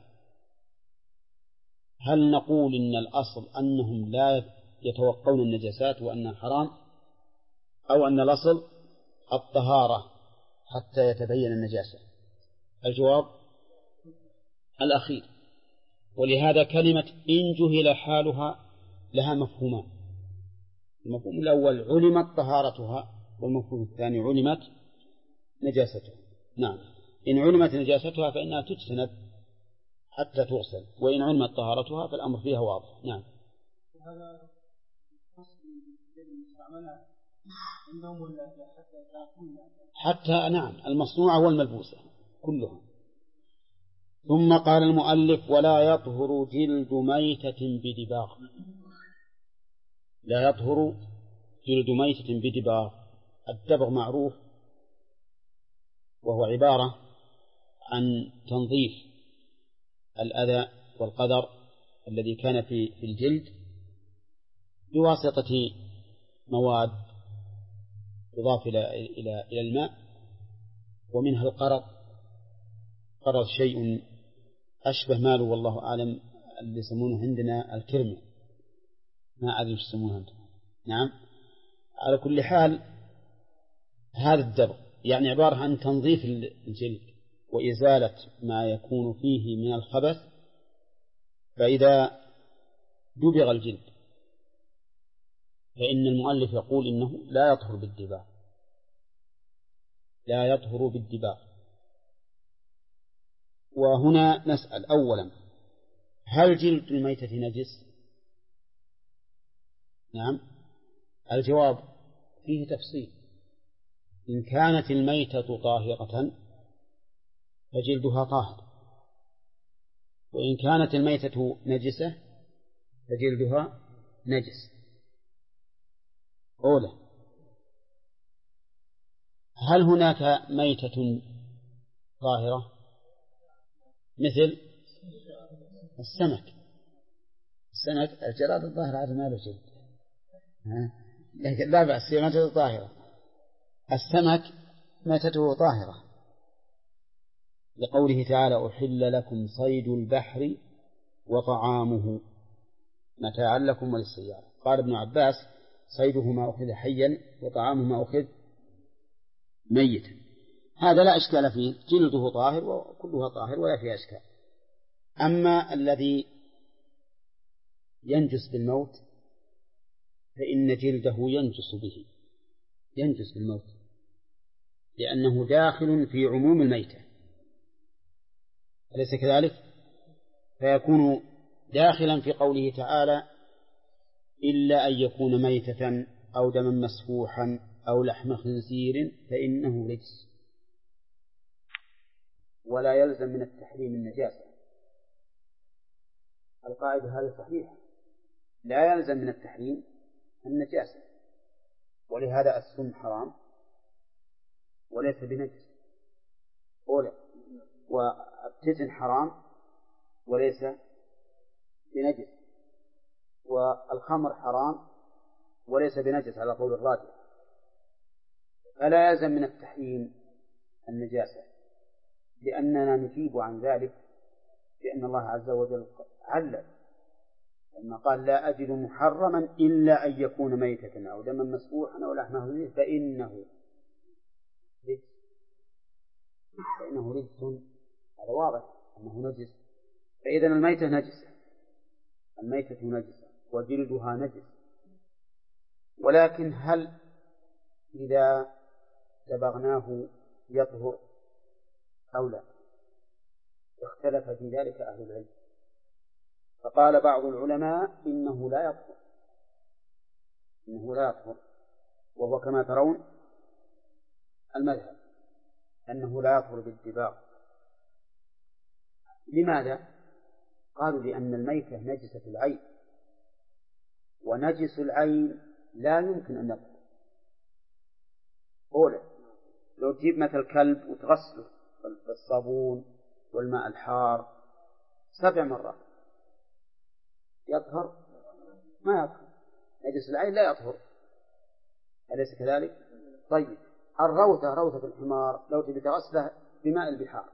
هل نقول إن الأصل أنهم لا يتوقون النجاسات وأنها حرام، أو أن الأصل الطهارة حتى يتبين النجاسة؟ الجواب الأخير. ولهذا كلمة إن جهل حالها لها مفهومان: المفهوم الأول علمت طهارتها، والمفهوم الثاني علمت نجاستها. نعم، إن علمت نجاستها فإنها تجتنب حتى تغسل، وإن علمت طهارتها فالأمر فيها واضح. نعم. حتى نعم، المصنوعة والملبوسة كلها. ثم قال المؤلف: ولا يطهر جلد ميتة بدباغ. لا يطهر جلد ميتة بدباغ. الدبغ معروف، وهو عبارة عن تنظيف الأذى والقدر الذي كان في الجلد بواسطة مواد تضاف إلى الماء، ومنها القرض. قرض شيء أشبه ماله والله أعلم اللي يسمونه عندنا الكرمة، ما أدري ايش يسمونه أنتم. نعم، على كل حال هذا الدبغ يعني عبارة عن تنظيف الجلد وإزالة ما يكون فيه من الخبث. فإذا دبغ الجلد فإن المؤلف يقول إنه لا يطهر بالدباغ، لا يطهر بالدباغ. وهنا نسأل أولا: هل جلد الميتة نجس؟ نعم، الجواب فيه تفصيل. إن كانت الميتة طاهرة فجلدها طاهر، وإن كانت الميتة نجسة فجلدها نجس. أولا: هل هناك ميتة طاهرة مثل السمك؟ الجراد الظاهر هذا ما له جلد، لكن لا بأس، هي ميتة طاهرة. السمك ميتته طاهرة، لقوله تعالى: أحل لكم صيد البحر وطعامه متاعا لكم وللسيارة. قال ابن عباس: صيده ما أخذ حيا وطعامه ما أخذ ميتا. هذا لا إشكال فيه، جلده طاهر وكلها طاهر ولا فيه إشكال. أما الذي ينجس بالموت فإن جلده ينجس بالموت، لأنه داخل في عموم الميتة، أليس كذلك؟ فيكون داخلا في قوله تعالى: إلا أن يكون ميتة أو دما مسفوحا أو لحم خنزير فإنه رجس. ولا يلزم من التحريم النجاسة. القاعدة هذه صحيحة، لا يلزم من التحريم النجاسة، ولهذا السم حرام وليس بنجس، والتزن حرام وليس بنجس، والخمر حرام وليس بنجس على قول الراجح. فلا يلزم من التحريم النجاسة، لأننا نجيب عن ذلك بأن الله عز وجل علل لما قال لا أجد محرما إلا أن يكون ميتة أو دما مسفوحا أو لحم خنزير فإنه رجس. هذا واضح أنه نجس. فإذا الميتة نجسة، الميتة نجسة وجلدها نجس. ولكن هل إذا دبغناه يطهر أو لا؟ اختلف في ذلك أهل العلم. فقال بعض العلماء إنه لا يطهر، وهو كما ترون المذهب أنه لا يطهر بالدباغ. لماذا؟ قالوا لأن الميتة نجسة العين، ونجس العين لا يمكن أن يطهر. أولا لو تجيب مثل كلب وتغسله بالصابون والماء الحار 7 مرات يطهر؟ ما يطهر. نجس العين لا يطهر، أليس كذلك؟ طيب روثة الحمار لو تبي تغسله بماء البحار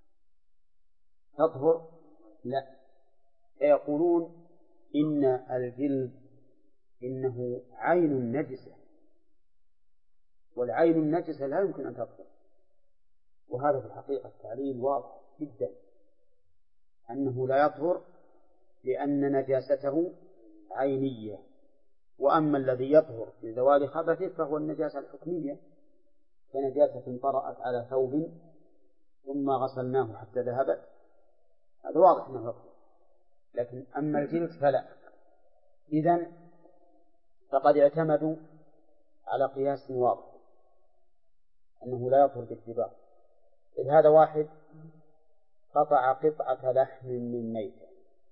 تطهر؟ لا. يقولون إن الجلد إنه عين نجسة، والعين النجسة لا يمكن أن تطهر. وهذا في الحقيقة التعليل واضح جدا أنه لا يطهر لأن نجاسته عينية. وأما الذي يطهر بزوال خبثه فهو النجاسة الحكمية، كنجاسة طرأت على ثوب ثم غسلناه حتى ذهبت، هذا واضح أنه يطهر. لكن أما الجلد فلا. إذن فقد اعتمدوا على قياس واضح أنه لا يطهر بالدباغ. إذ هذا واحد قطع قطعة لحم من ميتة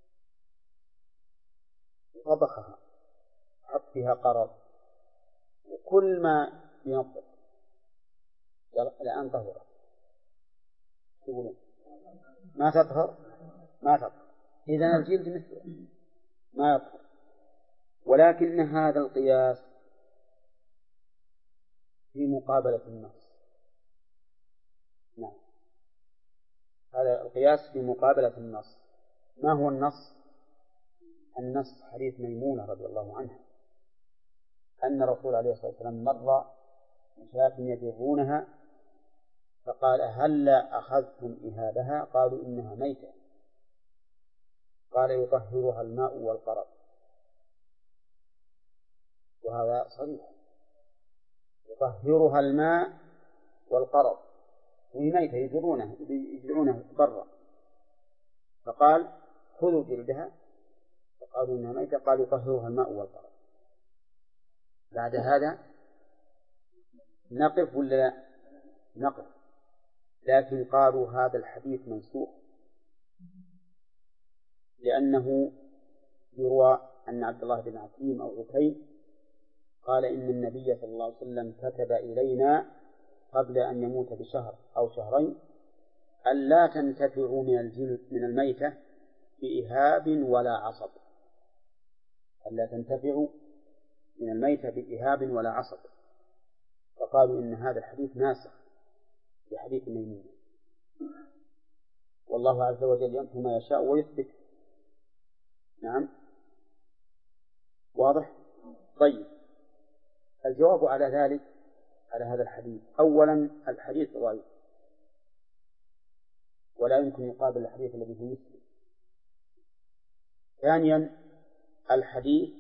وطبخها، حط فيها قرض وكل ما ينطق الآن طهرت، يقولون ما تطهر. إذن الجلد مثله ما يطهر. ولكن هذا القياس في مقابلة النص. نعم، هذا القياس في مقابلة النص. ما هو النص؟ النص حديث ميمونة رضي الله عنها أن الرسول عليه الصلاة والسلام مر بشاة يجرونها فقال هلا أخذتم إهابها؟ قالوا إنها ميتة. قال يطهرها الماء والقرض. وهذا صريح، يطهرها الماء والقرض، وهي ميتة يجرونها برا. فقال خذوا جلدها، فقالوا إنها ميتة. قال يطهرها الماء والقرض. بعد هذا نقف ولا لا؟ نقف. لكن قالوا هذا الحديث منسوخ، لأنه يروى أن عبد الله بن عكيم أو عكيم قال إن النبي صلى الله عليه وسلم كتب إلينا قبل أن يموت بشهر أو شهرين ألا تنتفعوا من الميتة بإهاب ولا عصب. ألا تنتفعوا من الميتة بإهاب ولا عصب. فقالوا إن هذا الحديث ناسخ لحديث ميمون. والله عز وجل يمحو ما يشاء ويثبت. نعم، واضح. طيب، الجواب على ذلك على هذا الحديث: أولا الحديث ضعيف ولا يمكن يقابل الحديث الذي في مسلم. ثانيا الحديث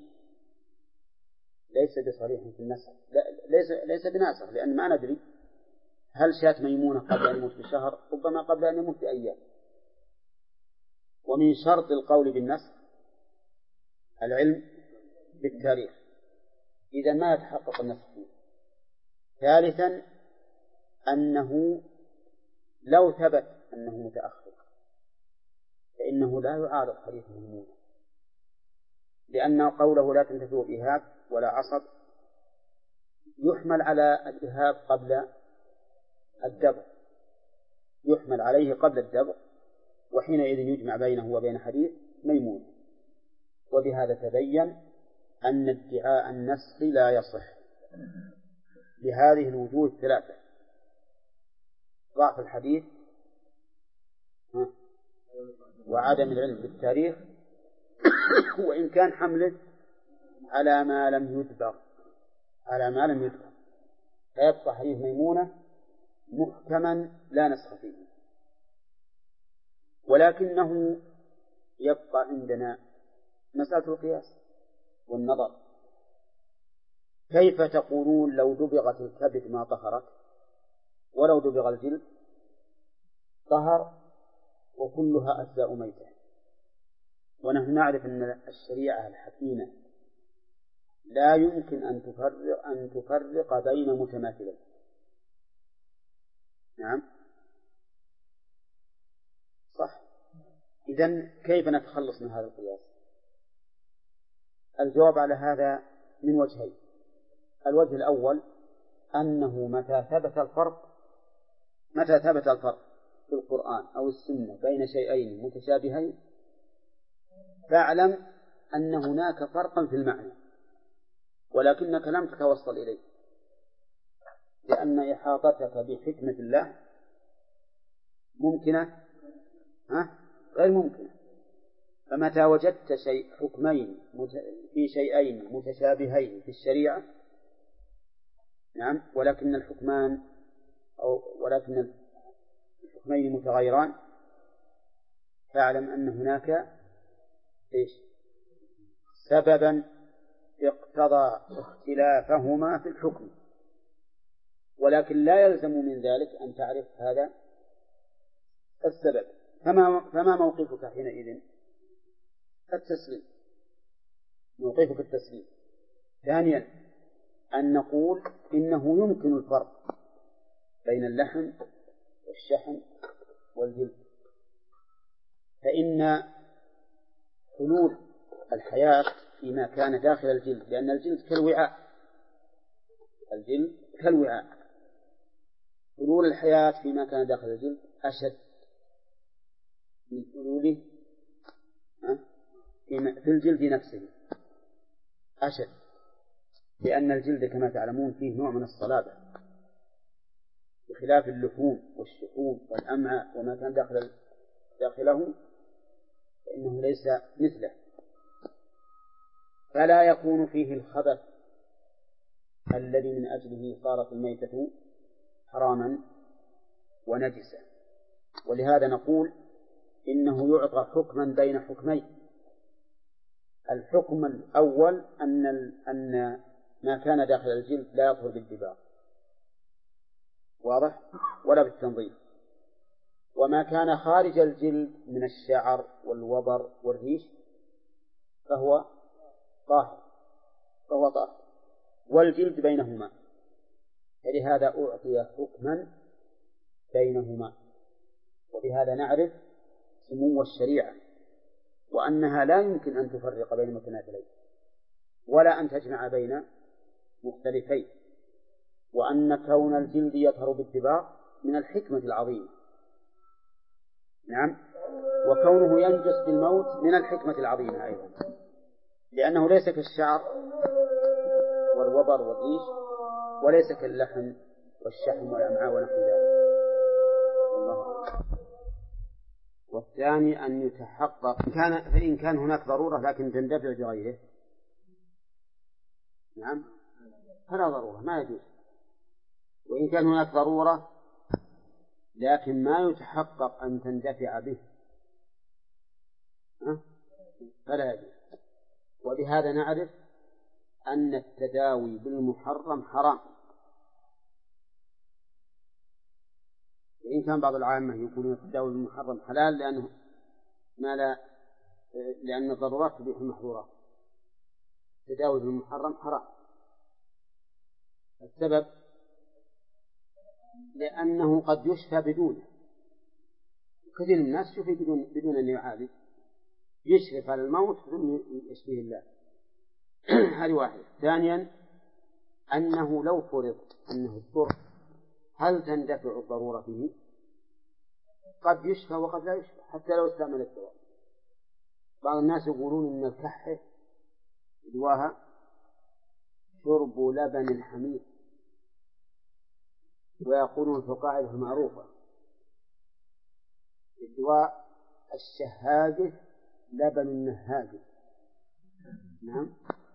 ليس بصريح في النسخ، ليس بناسخ، لأن ما ندري هل شاة ميمونة قبل أن يموت بشهر، ربما قبل أن يموت بأيام. ومن شرط القول بالنسخ العلم بالتاريخ، إذا ما يتحقق النسخ فيه. ثالثا أنه لو ثبت أنه متأخر فإنه لا يعارض حديث ميمونة، لأن قوله لا تنتفع بإهاب ولا عصب يحمل على الإهاب قبل الدبر، يحمل عليه قبل الدبر، وحينئذ يجمع بينه وبين حديث ميمونة. وبهذا تبين أن ادعاء النسخ لا يصح لهذه الوجوه الثلاثة: ضعف الحديث، وعدم العلم بالتاريخ، وإن كان حمله على ما لم يدبر، فيبقى حديث ميمونة محكما لا نسخ فيه. ولكنه يبقى عندنا مسألة القياس والنظر. كيف تقولون لو دبغت الكبد ما طهرت، ولو دبغ الجلد طهر وكلها أجزاء ميتة؟ ونحن نعرف أن الشريعة الحكيمة لا يمكن أن تفرق بين متماثلين. نعم صح. إذن كيف نتخلص من هذا القياس؟ الجواب على هذا من وجهين. الوجه الأول أنه متى ثبت الفرق في القرآن أو السنة بين شيئين متشابهين فاعلم أن هناك فرقا في المعنى، ولكنك لم تتوصل إليه، لأن إحاطتك بحكمة الله ممكنة غير ممكنة. فمتى وجدت حكمين في شيئين متشابهين في الشريعة، نعم، ولكن الحكمين متغيران، فاعلم أن هناك سببا اقتضى اختلافهما في الحكم، ولكن لا يلزم من ذلك أن تعرف هذا السبب. فما موقفك حينئذ؟ التسليم، موقفك التسليم. ثانيا أن نقول إنه يمكن الفرق بين اللحم والشحم والجلد، فإن حلول الحياة فيما كان داخل الجلد، لأن الجلد كالوعاء، حلول الحياة فيما كان داخل الجلد أشد من حلوله في الجلد نفسه، أشد، لأن الجلد كما تعلمون فيه نوع من الصلابة، بخلاف اللحوم والشحوم والأمعاء وما كان داخله فإنه ليس مثله، فلا يكون فيه الخبث الذي من أجله صارت الميتة حراما ونجسا. ولهذا نقول إنه يعطى حكما بين حكمين. الحكم الأول أن ما كان داخل الجلد لا يطهر بالدباغ، واضح، ولا بالتنظيف، وما كان خارج الجلد من الشعر والوبر والريش فهو طاهر، والجلد بينهما، فلهذا أعطي حكما بينهما. وبهذا نعرف سمو الشريعة، وأنها لا يمكن أن تفرق بين متماثلين ولا أن تجمع بين مختلفين، وأن كون الجلد يطهر بالدباغ من الحكمة العظيمة، نعم، وكونه ينجس بالموت من الحكمة العظيمة أيضا، لأنه ليس كالشعر والوبر والريش، وليس كاللحم والشحم والأمعاء ونحو ذلك. الله أكبر. والثاني أن يتحقق فإن كان هناك ضرورة لكن تندفع بغيره، نعم، فلا ضرورة، ما يجوز. وإن كان هناك ضرورة لكن ما يتحقق أن تندفع به فلا يجوز. وبهذا نعرف أن التداوي بالمحرم حرام. وإن كان بعض العامة يقولون التداوي بالمحرم حلال لأن الضرورات تبيح المحظورات. التداوي بالمحرم حرام. السبب لأنه قد يشفى بدونه. كثير من الناس يشفي بدون أن يعالج، يشرف على الموت ثم يشفيه الله. هذه واحدة. ثانيا أنه لو فرض أنه الضر، هل تندفع الضرورة فيه؟ قد يشفى وقد لا يشفى حتى لو استعمل الدواء. بعض الناس يقولون إن الكحة دواها شرب لبن الحمير، ويقولون في قاعدة معروفة: الدواء الشهاجة لبن النهاجة. نعم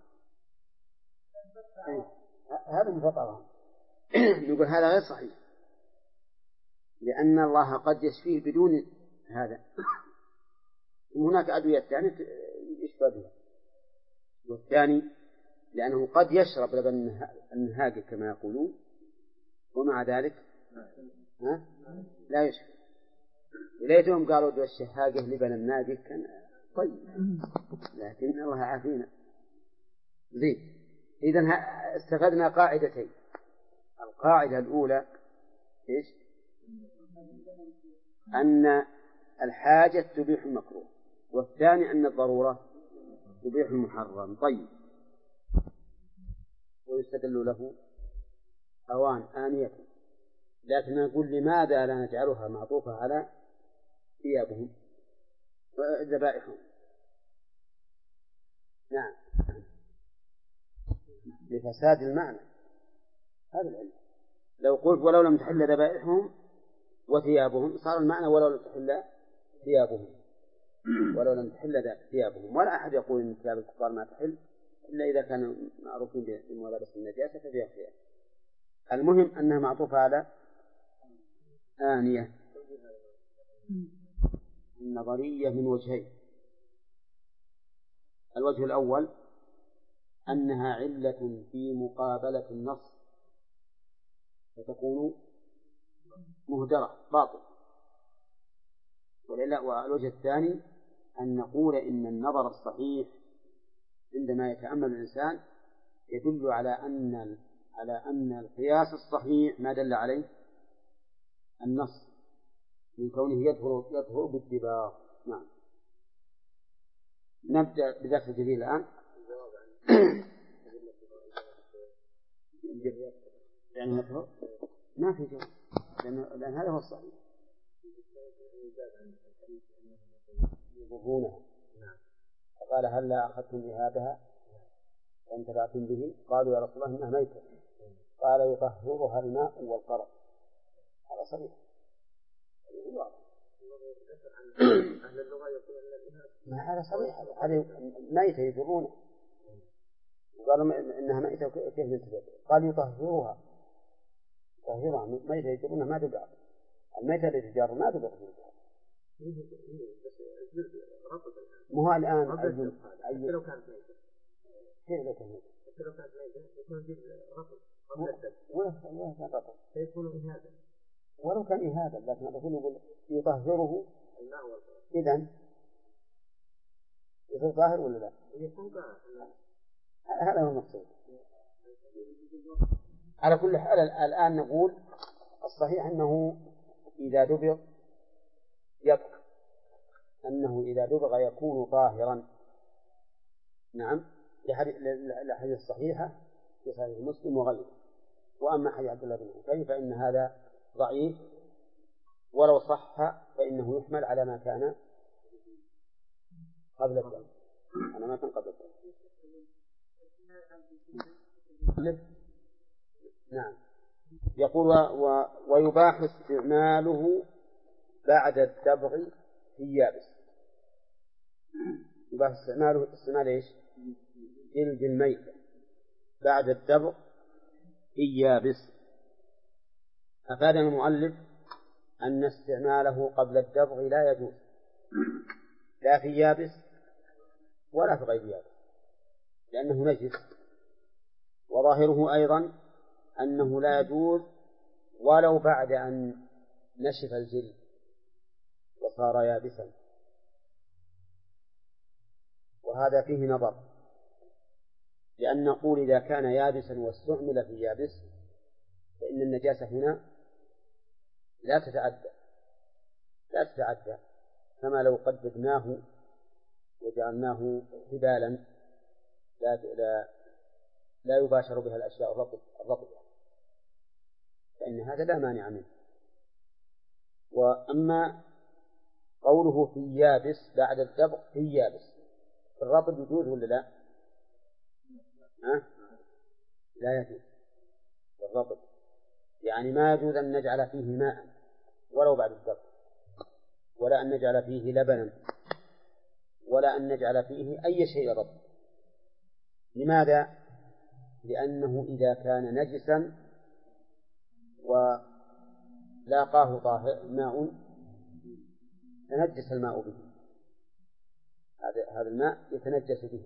هذا مفطرة. نقول هذا غير صحيح، لأن الله قد يشفيه بدون هذا. هناك أدوية ثانية يشفى بها، والثاني لأنه قد يشرب لبن النهاج كما يقولون ومع ذلك لا يشفى. ليتهم قالوا دو الشهاقة لبن الناجي كان طيب، لكن الله عافينا. زين، إذن استفدنا قاعدتين. القاعدة الأولى إيش؟ أن الحاجة تبيح المكروه، والثاني أن الضرورة تبيح المحرم. طيب، ويستدل له أوان آنية، لكن نقول لماذا لا نجعلها معطوفة على ثيابهم ذبائحهم؟ نعم، لفساد المعنى، هذا العلم. لو قلت ولو لم تحل ذبائحهم وثيابهم صار المعنى ولو لم تحل ثيابهم، ولو لم تحل ثيابهم. ولا أحد يقول إن ثياب الكفار ما تحل إلا إذا كانوا معروفين بملابس النجاسة ففيها خيار. المهم أنها معطوفة على آنية. النظرية من وجهين. الوجه الأول أنها علة في مقابلة النص فتكون مهدرة باطل. والوجه الثاني أن نقول إن النظر الصحيح عندما يتأمل الإنسان يدل على أن القياس الصحيح ما دل عليه النص من كونه يظهر بالدباغ. نعم. نبدأ بدرس الجديد الآن. يعني ما في جواب، لأن هذا هو الصحيح. يضرونها. فقال هل لا أخذتم بهذا وانتفعتم به؟ قالوا يا رسول الله إنها ميتة. قال يطهرها الماء والقرى. هذا صحيح. أهل اللغة يقول ما هذا صحيح، هذه ميتة يضرونها. قالوا إنها ميتة كيف ننتفع؟ قال يطهرها ميتة يضرونها ما تبقى. الميتة التي تجار ما تبقى فيها. مو هو الآن لو كانت ميتة كيف لو كانت ميتة؟ لو كانت ميتة يكون في رطب وين كان رطب؟ فيكون إهابة. ولو كان إهابة، لكن الرسول يقول يطهره الماء والقرى. إذن يصير طاهر ولا لا؟ يكون طاهر. هذا هو المقصود. على كل حال الآن نقول الصحيح أنه إذا دبغ يطهر، أنه إذا دبغ يكون طاهرا. نعم، الأحاديث الصحيحة في صحيح مسلم وغيره. وأما حديث عبد الله بن عمر فإن هذا ضعيف، ولو صح فإنه يحمل على ما كان قبل الدم، على ما كان قبل الدم. نعم. يقول ويباح استعماله بعد الدبغ في يابس. يباح استعمال إيش؟ جلد الميتة بعد الدبغ في يابس. أفادنا المؤلف أن استعماله قبل الدبغ لا يجوز، لا في يابس ولا في غير يابس، لأنه نجس. وظاهره أيضا أنه لا يجوز ولو بعد أن نشف الجلد وصار يابسا، وهذا فيه نظر. لأن نقول إذا كان يابسا واستعمل في يابس فإن النجاسة هنا لا تتعدى، كما لو قددناه وجعلناه حبالا لا يباشر بها الأشياء الرطبة، فإن هذا لا مانع منه. وأما قوله في يابس بعد الدبغ في يابس، في الرطب يجوز ولا لا؟ لا يجوز في الرطب، يعني ما يجوز أن نجعل فيه ماء ولو بعد الدبغ، ولا أن نجعل فيه لبنا، ولا أن نجعل فيه أي شيء رطب، لماذا؟ لأنه إذا كان نجسا ولاقاه طاهر ماء تنجس الماء به، هذا الماء يتنجس به.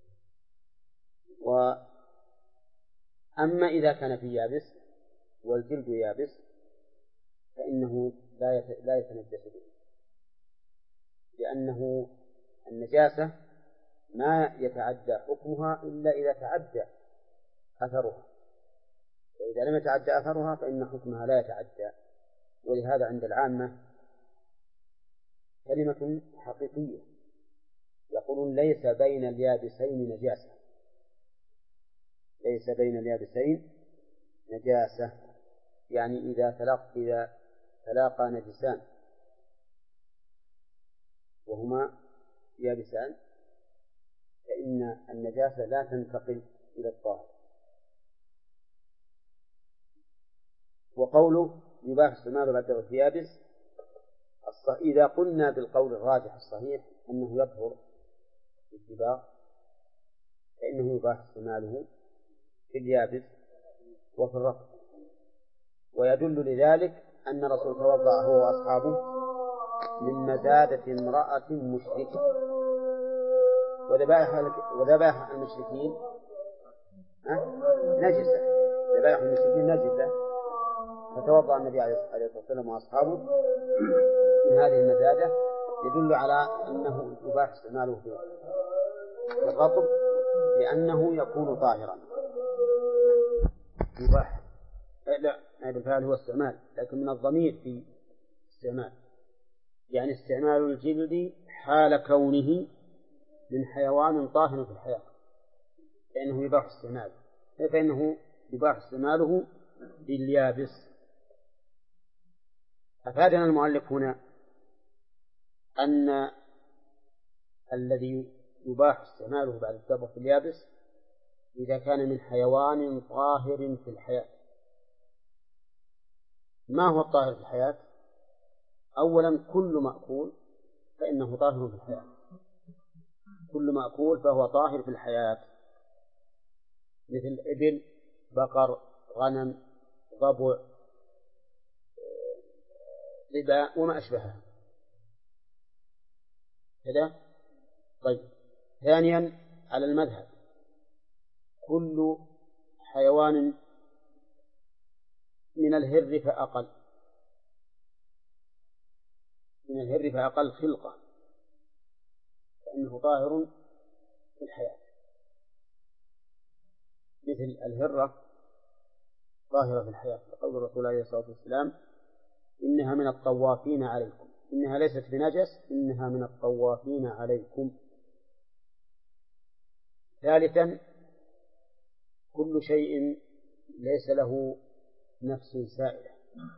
وأما إذا كان في يابس والجلد يابس فإنه لا يتنجس به، لأنه النجاسة ما يتعدى حكمها إلا إذا تعدى أثرها، فإذا لم يتعدى أثرها فإن حكمها لا يتعدى. ولهذا عند العامة كلمة حقيقية يقولون ليس بين اليابسين نجاسة، ليس بين اليابسين نجاسة، يعني إذا تلاقى نجسان وهما يابسان فإن النجاسة لا تنتقل إلى الطاهر. وقوله يباح استعماله بعد اليابس، إذا قلنا بالقول الراجح الصحيح أنه يطهر بالدباغ فإنه يباح استعماله في اليابس وفي الرطب. ويدل لذلك أن الرسول توضأ هو وأصحابه من مزادة امرأة مشركة، وذبائح المشركين نجسة، ذبائح المشركين نجسة، فتوضأ النبي عليه الصلاة والسلام وأصحابه من هذه المزادة، يدل على أنه يباح استعماله في الرطب لأنه يكون طاهرا. يباح لا هذا الفعل هو استعمال، لكن من الضمير في استعمال، يعني استعمال الجلد حال كونه من حيوان طاهر في الحياة فإنه يباح استعماله باليابس. أفادنا المؤلف هنا أن الذي يباح استعماله بعد الذبح في اليابس إذا كان من حيوان طاهر في الحياة. ما هو الطاهر في الحياة؟ أولا كل مأكول فإنه طاهر في الحياة، كل مأكول فهو طاهر في الحياة، مثل إبل، بقر، غنم، ضبع، ظباء وما أشبهها كذا. طيب، ثانيا على المذهب كل حيوان من الهر فأقل خلقة فإنه طاهر في الحياة، مثل الهرة طاهرة في الحياة، لقول الرسول عليه الصلاة والسلام إنها من الطوافين عليكم، إنها ليست بنجس إنها من الطوافين عليكم. ثالثا كل شيء ليس له نفس سائلة،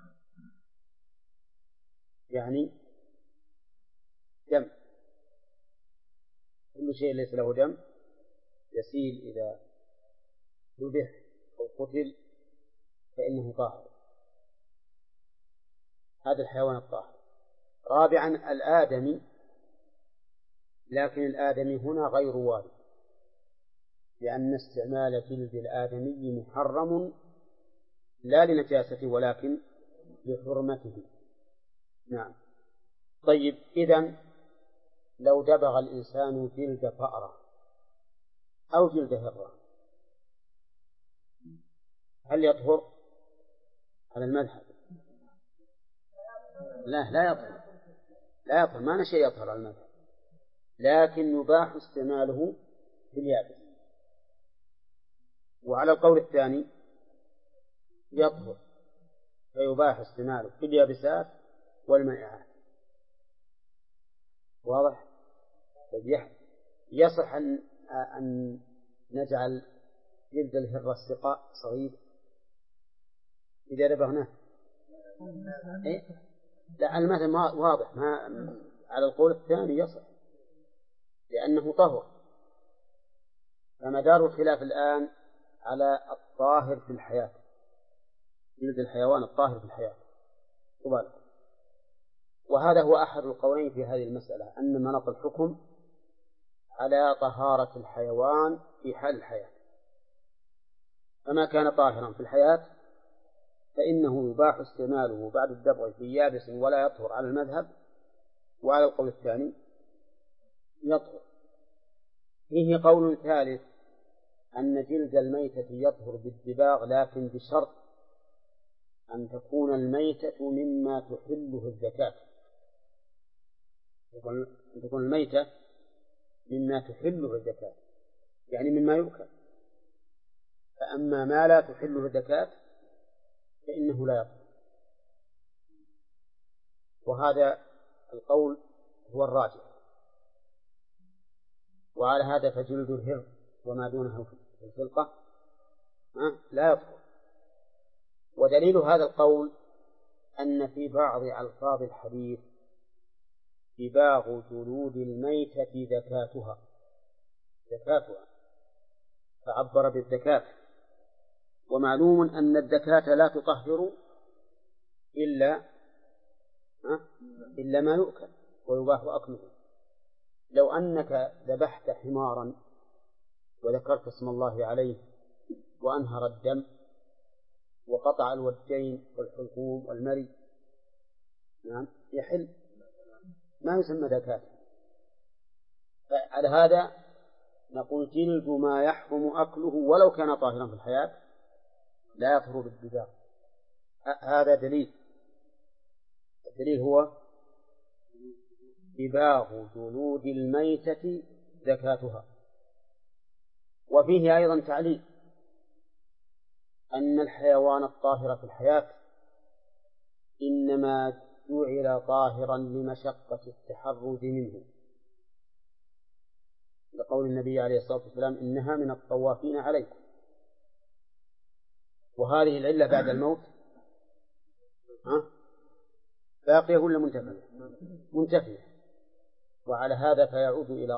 يعني دم، كل شيء ليس له دم يسيل إذا ذبح أو قتل فإنه طاهر، هذا الحيوان الطاهر. رابعا الآدمي، لكن الآدمي هنا غير وارد، لأن استعمال جلد الآدمي محرم لا لنجاسته ولكن لحرمته. نعم. طيب، إذن لو دبغ الإنسان جلد فأرة أو جلد هرة هل يطهر؟ على المذهب لا يطهر، ما شيء يطهر على المذهب، لكن يباح استعماله في اليابس. وعلى القول الثاني يطهر فيباح استعماله في اليابسات والمائعات. واضح؟ يصح أن نجعل جلد الهرة السقاء صغير إذا دبغناه؟ لا، المثل واضح، ما على القول الثاني يصح لأنه طهر. فمدار الخلاف الآن على الطاهر في الحياة، جلد الحيوان الطاهر في الحياة. وهذا هو أحد القولين في هذه المسألة، أن مناط الحكم على طهارة الحيوان في حال الحياة، فما كان طاهرا في الحياة فإنه يباح استعماله بعد الدبغ في يابس ولا يطهر على المذهب، وعلى القول الثاني يطهر. فيه قول ثالث أن جلد الميتة يطهر بالدباغ، لكن بشرط أن تكون الميتة مما تحله الزكاة، أن تكون الميتة مما تحله الزكاة، يعني مما يؤكل. فأما ما لا تحله الزكاة فإنه لا يطهر، وهذا القول هو الراجح. وعلى هذا فجلد الهر وما دونه في الخلقة لا يطهر. ودليل هذا القول أن في بعض ألفاظ الحديث دباغ جلود الميتة زكاتها، فعبر بالزكاة، ومعلوم أن الزكاة لا تطهر إلا ما يؤكل ويباح أكله. لو أنك ذبحت حمارا وذكرت اسم الله عليه وأنهر الدم وقطع الوجين والحلقوم والمري يحل، ما يسمى زكاة. فعلى هذا نقول جلد ما يحرم أكله ولو كان طاهرا في الحياة لا يطهر بالدباغ. هذا دليل. الدليل هو دباغ جلود الميتة زكاتها. وفيه أيضا تعليل أن الحيوان الطاهر في الحياة إنما جعل طاهرا لمشقة التحرز منه، لقول النبي عليه الصلاة والسلام إنها من الطوافين عليكم. وهذه العلة بعد الموت باقية ولا منتفية؟ وعلى هذا فيعود إلى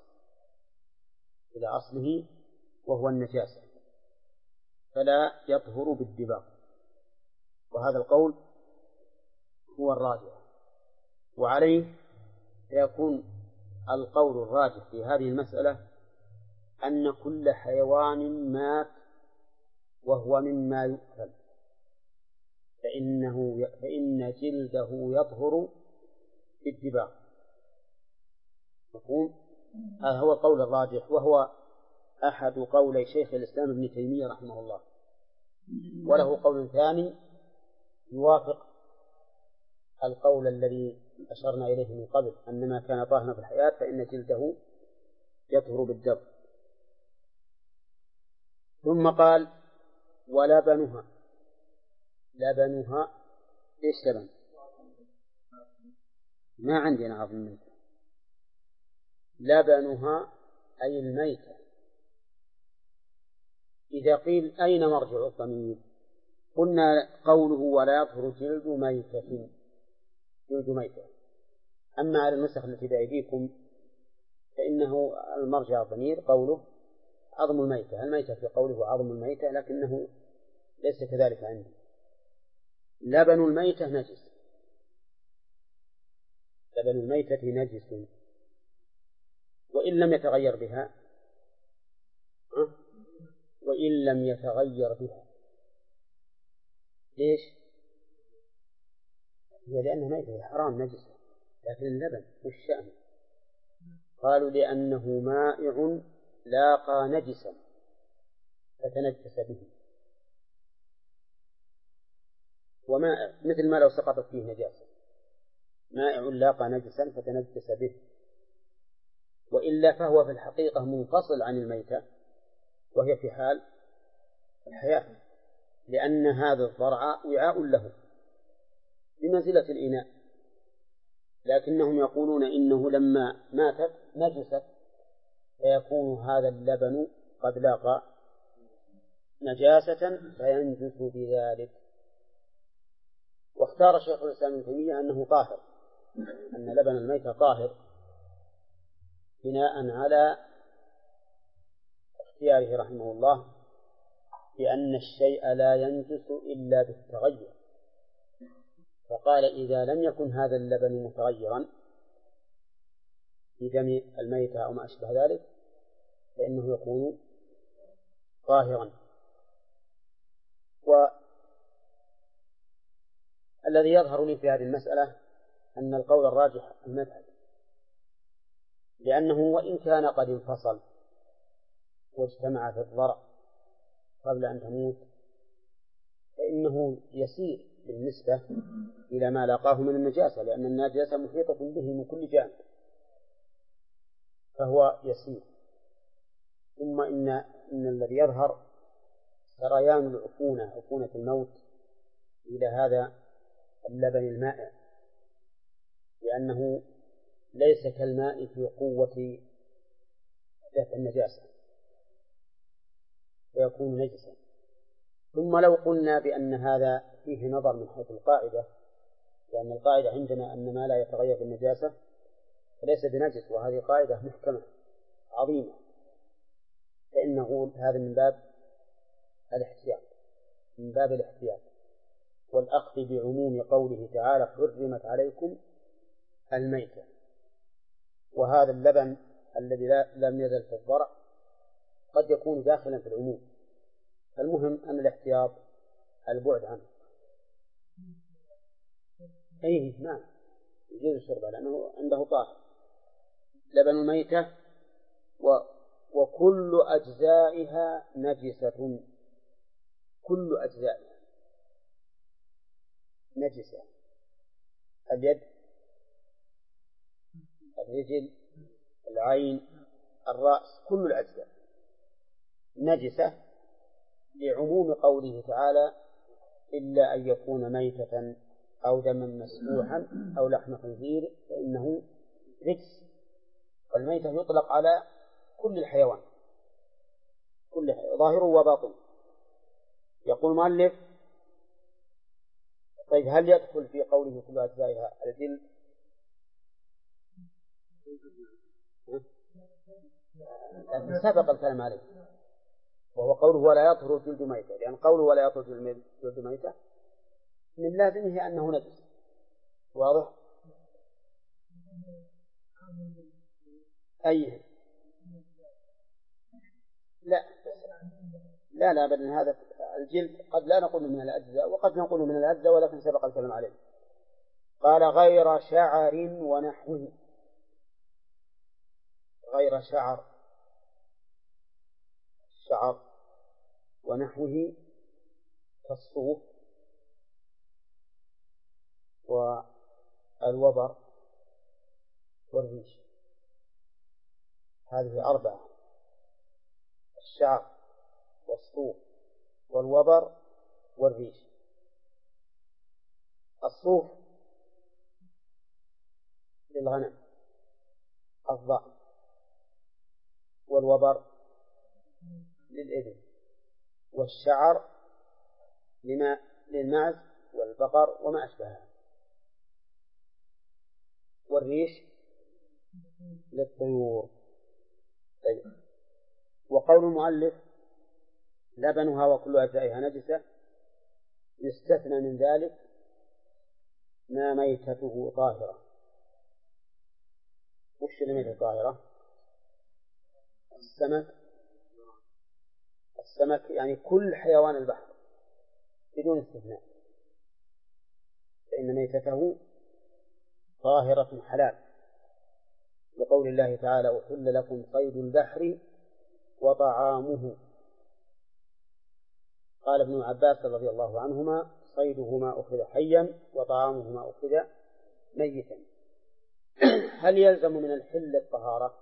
أصله وهو النجاسة، فلا يطهر بالدباغ. وهذا القول هو الراجح، وعليه يكون القول الراجح في هذه المسألة أن كل حيوان مات وهو مما يؤكل فإن جلده يطهر بالدباغ. مفهوم؟ هذا هو القول الراجح، وهو أحد قولي شيخ الإسلام ابن تيمية رحمه الله. وله قول ثاني يوافق القول الذي أشرنا إليه من قبل أن ما كان طاهرا في الحياة فإن جلده يطهر بالدبغ. ثم قال ولبنها. إيش لبن؟ ما عندنا عظم الميتة. لبنها أي الميتة. إذا قيل أين مرجع الضمير؟ قلنا قوله ولا يطهر جلد ميتة. أما على النسخ التي بأيديكم فإنه المرجع الضمير قوله عظم الميتة في قوله عظم الميتة، لكنه ليس كذلك عندي. لبن الميتة نجس. لبن الميتة نجس وإن لم يتغير بها. ليش؟ هي لأنها ميتة حرام نجسة، لكن اللبن والشأن قالوا لأنه مائع لاقى نجسا فتنجس به، وماء مثل ما لو سقطت فيه نجاسة، مائع لاقى نجسا فتنجس به. وإلا فهو في الحقيقة منفصل عن الميتة وهي في حال الحياة، لأن هذا الضرع وعاء له بمنزلة الإناء، لكنهم يقولون إنه لما ماتت نجست فيكون هذا اللبن قد لاقى نجاسة فينجس بذلك. واختار شيخ الإسلام ابن تيمية أنه طاهر، أن لبن الميتة طاهر بناء على اختياره رحمه الله بأن الشيء لا ينجس إلا بالتغير، فقال إذا لم يكن هذا اللبن متغيرا في دم الميتة أو ما أشبه ذلك فإنه يكون طاهرا. والذي يظهر لي في هذه المسألة أن القول الراجح المذهب، لأنه وإن كان قد انفصل واجتمع في الضرع قبل أن تموت فإنه يسير بالنسبة إلى ما لاقاه من النجاسة، لأن النجاسة محيطة به من كل جانب فهو يسير. ثم إن الذي يظهر سريان العفونة، عفونة الموت، إلى هذا اللبن المائع، لأنه ليس كالماء في قوة دفع النجاسة فيكون نجسا. ثم لو قلنا بأن هذا فيه نظر من حيث القاعدة، لأن القاعدة عندنا أن ما لا يتغير بالنجاسة فليس بنجس، وهذه قاعدة محكمة عظيمة، فإنه هذا من باب الاحتياط، من باب الاحتياط والأخذ بعموم قوله تعالى حرمت عليكم الميتة. وهذا اللبن الذي لم يزل في الضرع قد يكون داخلا في العموم، فالمهم أن الاحتياط البعد عنه. أيه نعم يجوز شربه لأنه عنده طاهر. لبن الميتة وكل أجزائها نجسة، كل أجزائها نجسة، اليد، الرجل، العين، الرأس، كل الأجزاء نجسة، لعموم قوله تعالى إلا أن يكون ميتة أو دما مسفوحا أو لحم خنزير فإنه رجس. والميتة يطلق على كل الحيوان، كل ظاهر وباطن. يقول المؤلف طيب هل يدخل في قوله كل أجزائها الجلد؟ لكن سبق الكلام عليه، وهو قوله ولا يطهر الجلد ميتة، لأن قوله ولا يطهر الجلد ميتة من لازمه أنه نجس. واضح؟ أيه لا بل هذا الجلد قد لا نقول من الأجزاء وقد نقول من الأجزاء، ولكن سبق الكلام عليه. قال غير شعر ونحوه، غير شعر ونحوه كالصوف والوبر والريش. هذه أربعة: الشعر والصوف والوبر والريش. الصوف للغنم الضأن، والوبر للإبل، والشعر للمعز والبقر وما أشبهها، والريش للطيور. طيب. وقول المؤلف لبنها وكل أجزائها نجسة يستثنى من ذلك ما ميتته طاهرة. وش الميتة طاهرة؟ السمك يعني كل حيوان البحر بدون استثناء، فإن ميتته طاهرة حلال، لقول الله تعالى أحل لكم صيد البحر وطعامه. قال ابن عباس رضي الله عنهما صيده ما أخذ حيا وطعامه ما أخذ ميتا. هل يلزم من الحل الطهارة؟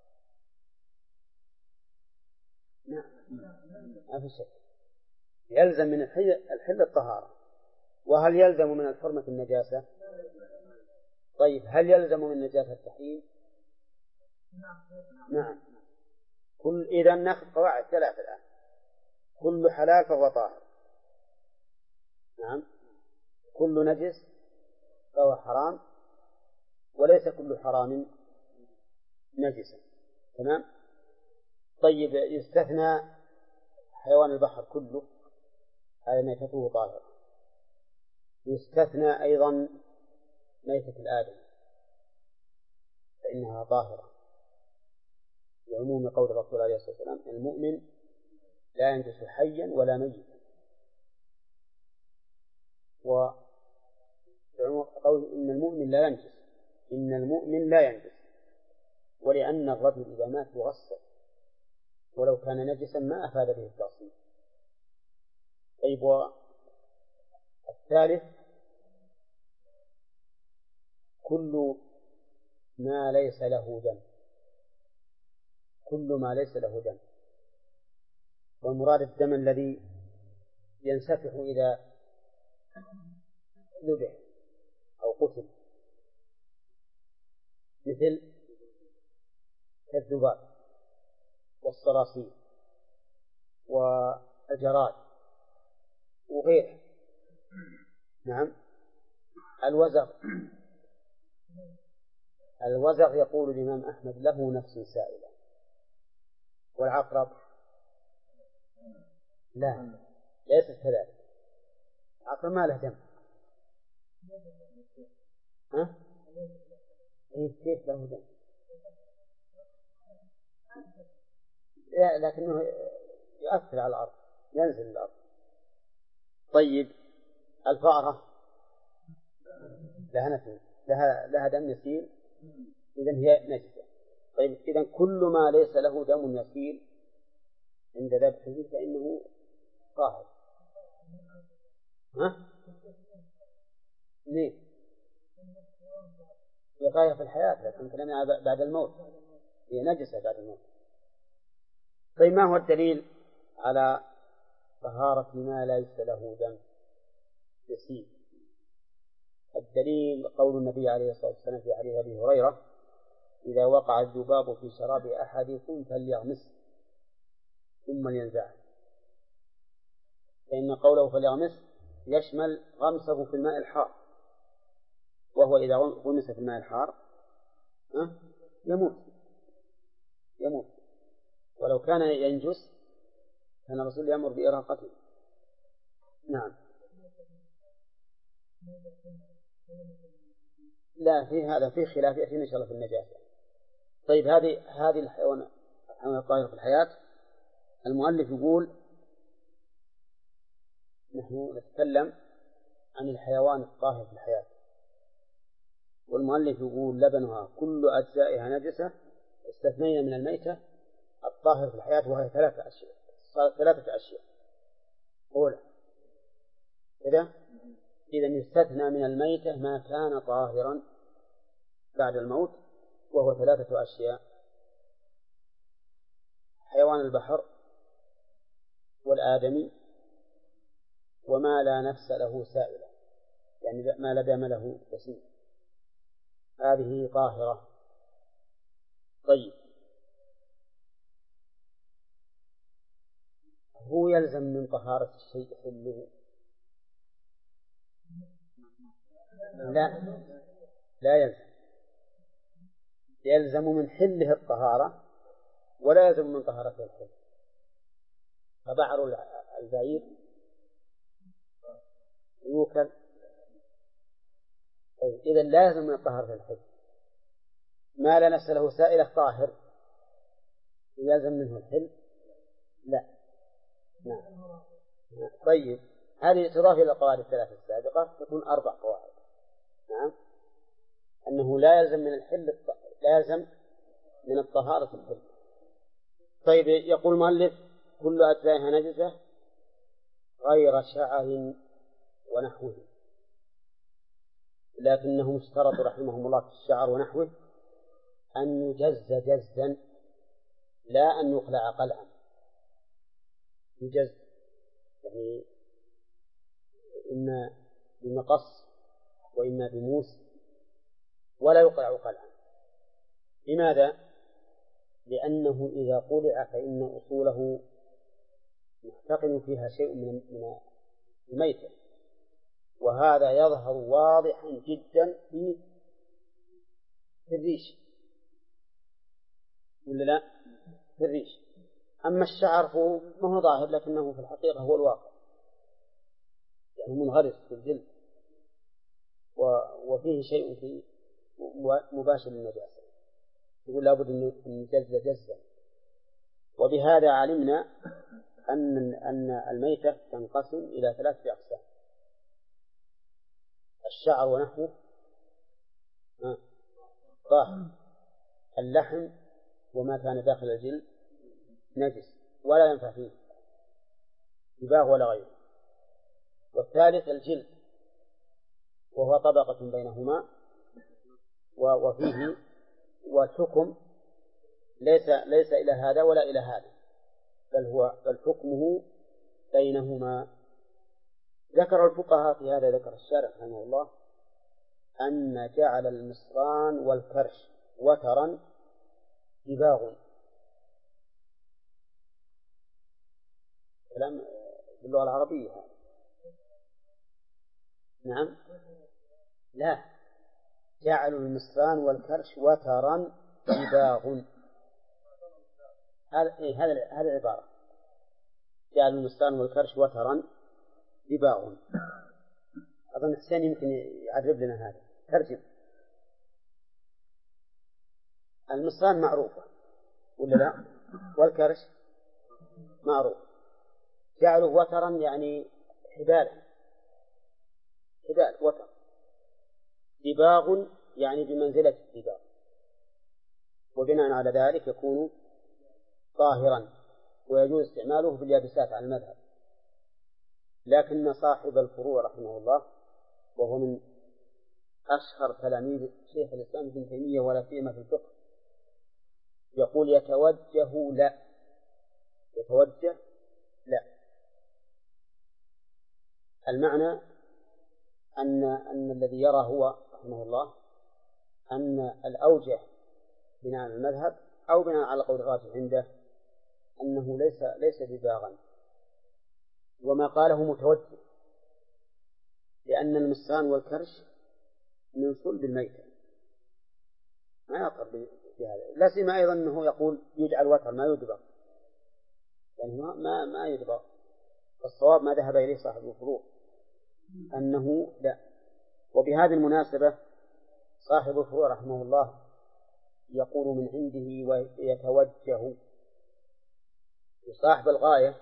نعم ما في شك، يلزم من الحل الطهارة. وهل يلزم من الحرمة النجاسة؟ طيب هل يلزم من النجاسة التحريم؟ نعم. إذا نأخذ قواعد ثلاثة الآن: كل حلال فهو طاهر، نعم، كل نجس فهو حرام، وليس كل حرام نجسا، تمام. طيب يستثنى حيوان البحر كله، هذا ميتته طاهرة. يستثنى أيضا ميتة الآدم، فإنها طاهرة، لعموم قول الرسول عليه الصلاة والسلام: المؤمن لا ينجس حيا ولا ميتا. وقول إن المؤمن لا ينجس، إن المؤمن لا ينجس، ولأن الرجل إذا مات يغسل، ولو كان نجسا ما أفاد به التغسيل. طيب، والثالث: كل ما ليس له دم، كل ما ليس له دم. والمراد الدم الذي ينسفح إذا ذبح أو قتل، مثل الذباب والصراصير والجراد وغيره. نعم. الوزغ يقول الإمام أحمد: له نفس سائلة. والعقرب لا، ليست كذلك. العقرب ما له دم. ها؟ كيف له دم؟ لكنه يؤثر على الأرض، ينزل الأرض. طيب، الفأرة لها دم يسيل، إذن هي نجسة. طيب، إذن كل ما ليس له دم يسيل عند ذبحه فإنه طاهر. ها؟ ليه؟ بقايا في الحياة، لكن كلامنا بعد الموت، هي نجسة بعد الموت. طيب، ما هو الدليل على طهارة ما ليس له دم يسيل؟ الدليل قول النبي عليه الصلاة والسلام في حديث أبي هريرة: إذا وقع الذباب في شراب أحدكم فليغمسه ثم لينزعه. فإن قوله فليغمسه يشمل غمسه في الماء الحار، وهو إذا غمس في الماء الحار يموت. ولو كان ينجس كان الرسول يأمر بإراقته. نعم. لا، في خلاف يأتي إن شاء الله في النجاسة. طيب، هذه الحيوان الطاهر في الحياة. المؤلف يقول: نحن نتكلم عن الحيوان الطاهر في الحياة، والمؤلف يقول: لبنها كل أجزائها نجسة، استثنينا من الميتة الطاهر في الحياة، وهي 3 أشياء. أولى إذا يستثنى من الميتة ما كان طاهرا بعد الموت، وهو 3 أشياء: حيوان البحر، والآدمي، وما لا نفس له سائلة، يعني ما لا دم له يسير، هذه طاهرة. طيب، هو يلزم من طهارة الشيء حله؟ لا يلزم. يلزم من حله الطهارة ولا يلزم من طهارته الحل. فبعر البعير يوكل. طيب، إذا لازم من طهارة الحل. ما لا نفس له سائلة طاهر، يلزم منه الحل؟ لا. نعم. طيب، هذه تضاف إلى القواعد الثلاث السابقة تكون 4 قواعد. نعم. أنه لا يلزم من الحل، لا يلزم من الطهارة الحل. طيب، يقول المؤلف: كل أجزائها نجسة غير شعر ونحوه، لكنهم اشترطوا رحمهم الله في الشعر ونحوه أن يجز جزا، لا أن يقلع قلعا. يجز يعني إما بمقص وإما بموس، ولا يقلع قلعا. لماذا؟ لأنه إذا قلع فإن أصوله محتقن فيها شيء من الميتة، وهذا يظهر واضحا جدا في الريش، ولا لا؟ في الريش. أما الشعر هو ما هو ظاهر، لكنه في الحقيقة هو الواقع، يعني منغرس في الجلد، وفيه شيء في مباشر للنجاسة. يقول لابد أن نجزء جزءا. وبهذا علمنا أن الميتة تنقسم إلى 3 أقسام: الشعر ونحوه طاهر، اللحم وما كان داخل الجلد نجس ولا ينفع فيه دباغ ولا غيره، والثالث الجلد وهو طبقة بينهما وفيه والحكم ليس إلى هذا ولا إلى هذا، بل حكمه بينهما. ذكر الفقهاء في هذا، ذكر الشارح رحمه الله أن جعل المصران والكرش وترا دباغ. كلام باللغة العربية هذا. نعم، لا، جعلوا المصران والكرش وترا دباغ. هذا العبارة، جعلوا المصران والكرش وترا دباغ. أظن حسين يمكن يعرب لنا هذا، ترجم. المصران معروفة ولا لا؟ والكرش معروف. جعلوا وترا يعني حبال وتر. دباغ يعني بمنزلة الدباغ، وبناء على ذلك يكون طاهرا ويجوز استعماله في اليابسات على المذهب. لكن صاحب الفروع رحمه الله، وهو من أشهر تلاميذ شيخ الإسلام ابن تيمية ولا سيما في الفقه، يقول يتوجه لا. المعنى أن الذي يرى هو رحمه الله أن الأوجه بناء على المذهب أو بناء على قول الراجح عنده أنه ليس دباغا، وما قاله متوجه، لأن المصران والكرش من صلب الميتة ما يقر بهذا. لا سيما أيضا أنه يقول يجعل وتر ما يدبغ، يعني ما يدبغ. الصواب ما ذهب إليه صاحب الفروع أنه لا. وبهذه المناسبة صاحب الفروع رحمه الله يقول من عنده ويتوجه. صاحب الغاية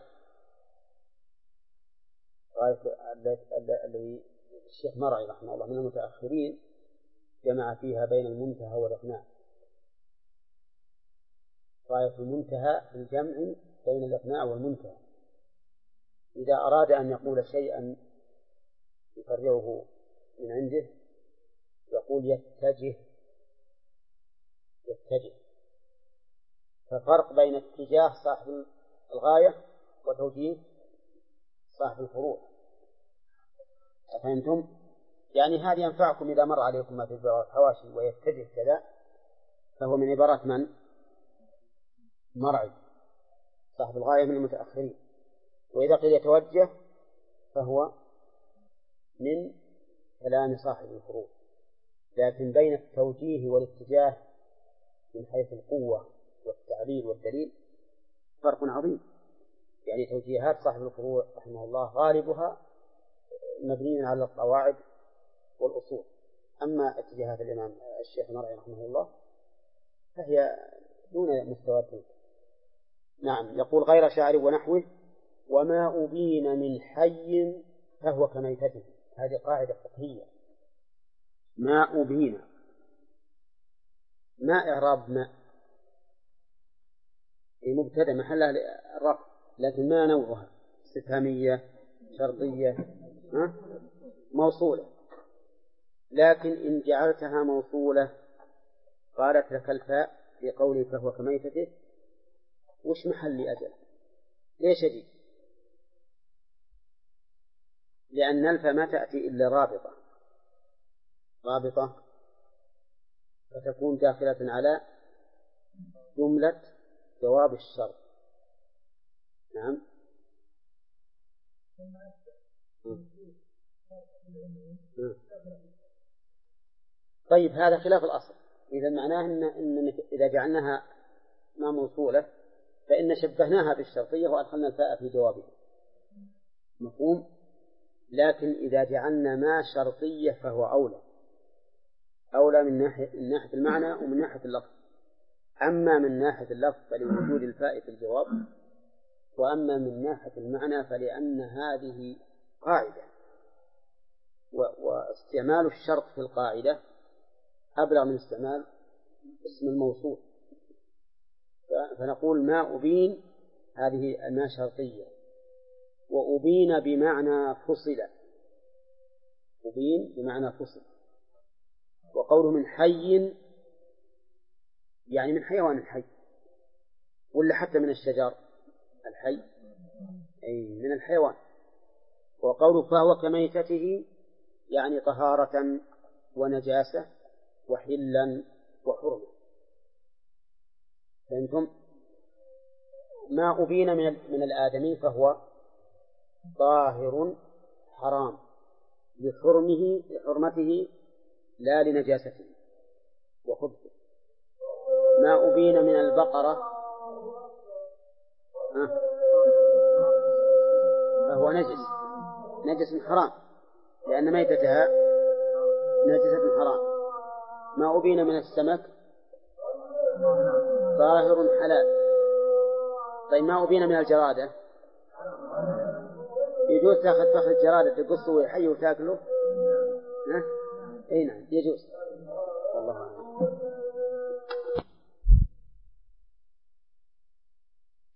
الذي الشيخ مرعي رحمه الله من المتأخرين جمع فيها بين المنتهى والإقناع. غاية المنتهى الجمع بين الإقناع والمنتهى. إذا أراد أن يقول شيئا يفرغه من عنده يقول يتجه. ففرق بين اتجاه صاحب الغاية وتوجيه صاحب الفروع. أفهمتم؟ يعني هذه ينفعكم إذا مر عليكم ما في الحواشي ويتجه كذا، فهو من عبارات من؟ مرعي صاحب الغاية من المتأخرين. وإذا قيل يتوجه فهو من كلام صاحب الفروع. لكن بين التوجيه والاتجاه من حيث القوة والتعليل والدليل فرق عظيم. يعني توجيهات صاحب الفروع رحمه الله غالبها مبنية على القواعد والأصول، أما اتجاهات الإمام الشيخ مرعي رحمه الله فهي دون مستوى الدين. نعم. يقول غير شاعر ونحوه وما أبين من حي فهو كميتته. هذه قاعدة فقهية. ما أبين، ما إعراب ما مبتدأ محلها الرفع، لكن ما نوعها؟ استفهامية، شرطية، موصولة. لكن إن جعلتها موصولة قالت لك الفاء في قوله فهو كميتته وش محل أجل؟ ليش أجي؟ لأن الفاء ما تأتي إلا رابطة فتكون داخلة على جملة جواب الشرط. نعم. طيب هذا خلاف الأصل. إذا معناه إن إذا جعلناها ما موصولة فإن شبهناها بالشرطية وأدخلنا الفاء في جوابها. مفهوم؟ لكن إذا جعلنا ما شرطية فهو أولى من ناحية المعنى ومن ناحية اللفظ. أما من ناحية اللفظ فلوجود الفاء في الجواب، وأما من ناحية المعنى فلأن هذه قاعدة، واستعمال الشرط في القاعدة أبلغ من استعمال اسم الموصول. فنقول ما أبين هذه ما شرطية، وأبين بمعنى فصل، أبين بمعنى فصل. وقوله من حي يعني من حيوان الحي، ولا حتى من الشجر الحي أي من الحيوان. وقوله فهو كميتته يعني طهارة ونجاسة وحلا وحرمة. فأنتم ما أبين من الآدمي فهو طاهر حرام لحرمته لا لنجاسته وخبثه. ما أبين من البقرة فهو نجس حرام لأن ميتتها نجسة حرام. ما أبين من السمك طاهر حلال. طيب ما أبين من الجرادة يجوز تأخذ فخذ الجرادة تقصه ويحيه وتأكله؟ أي نعم يجوز. والله أعلم.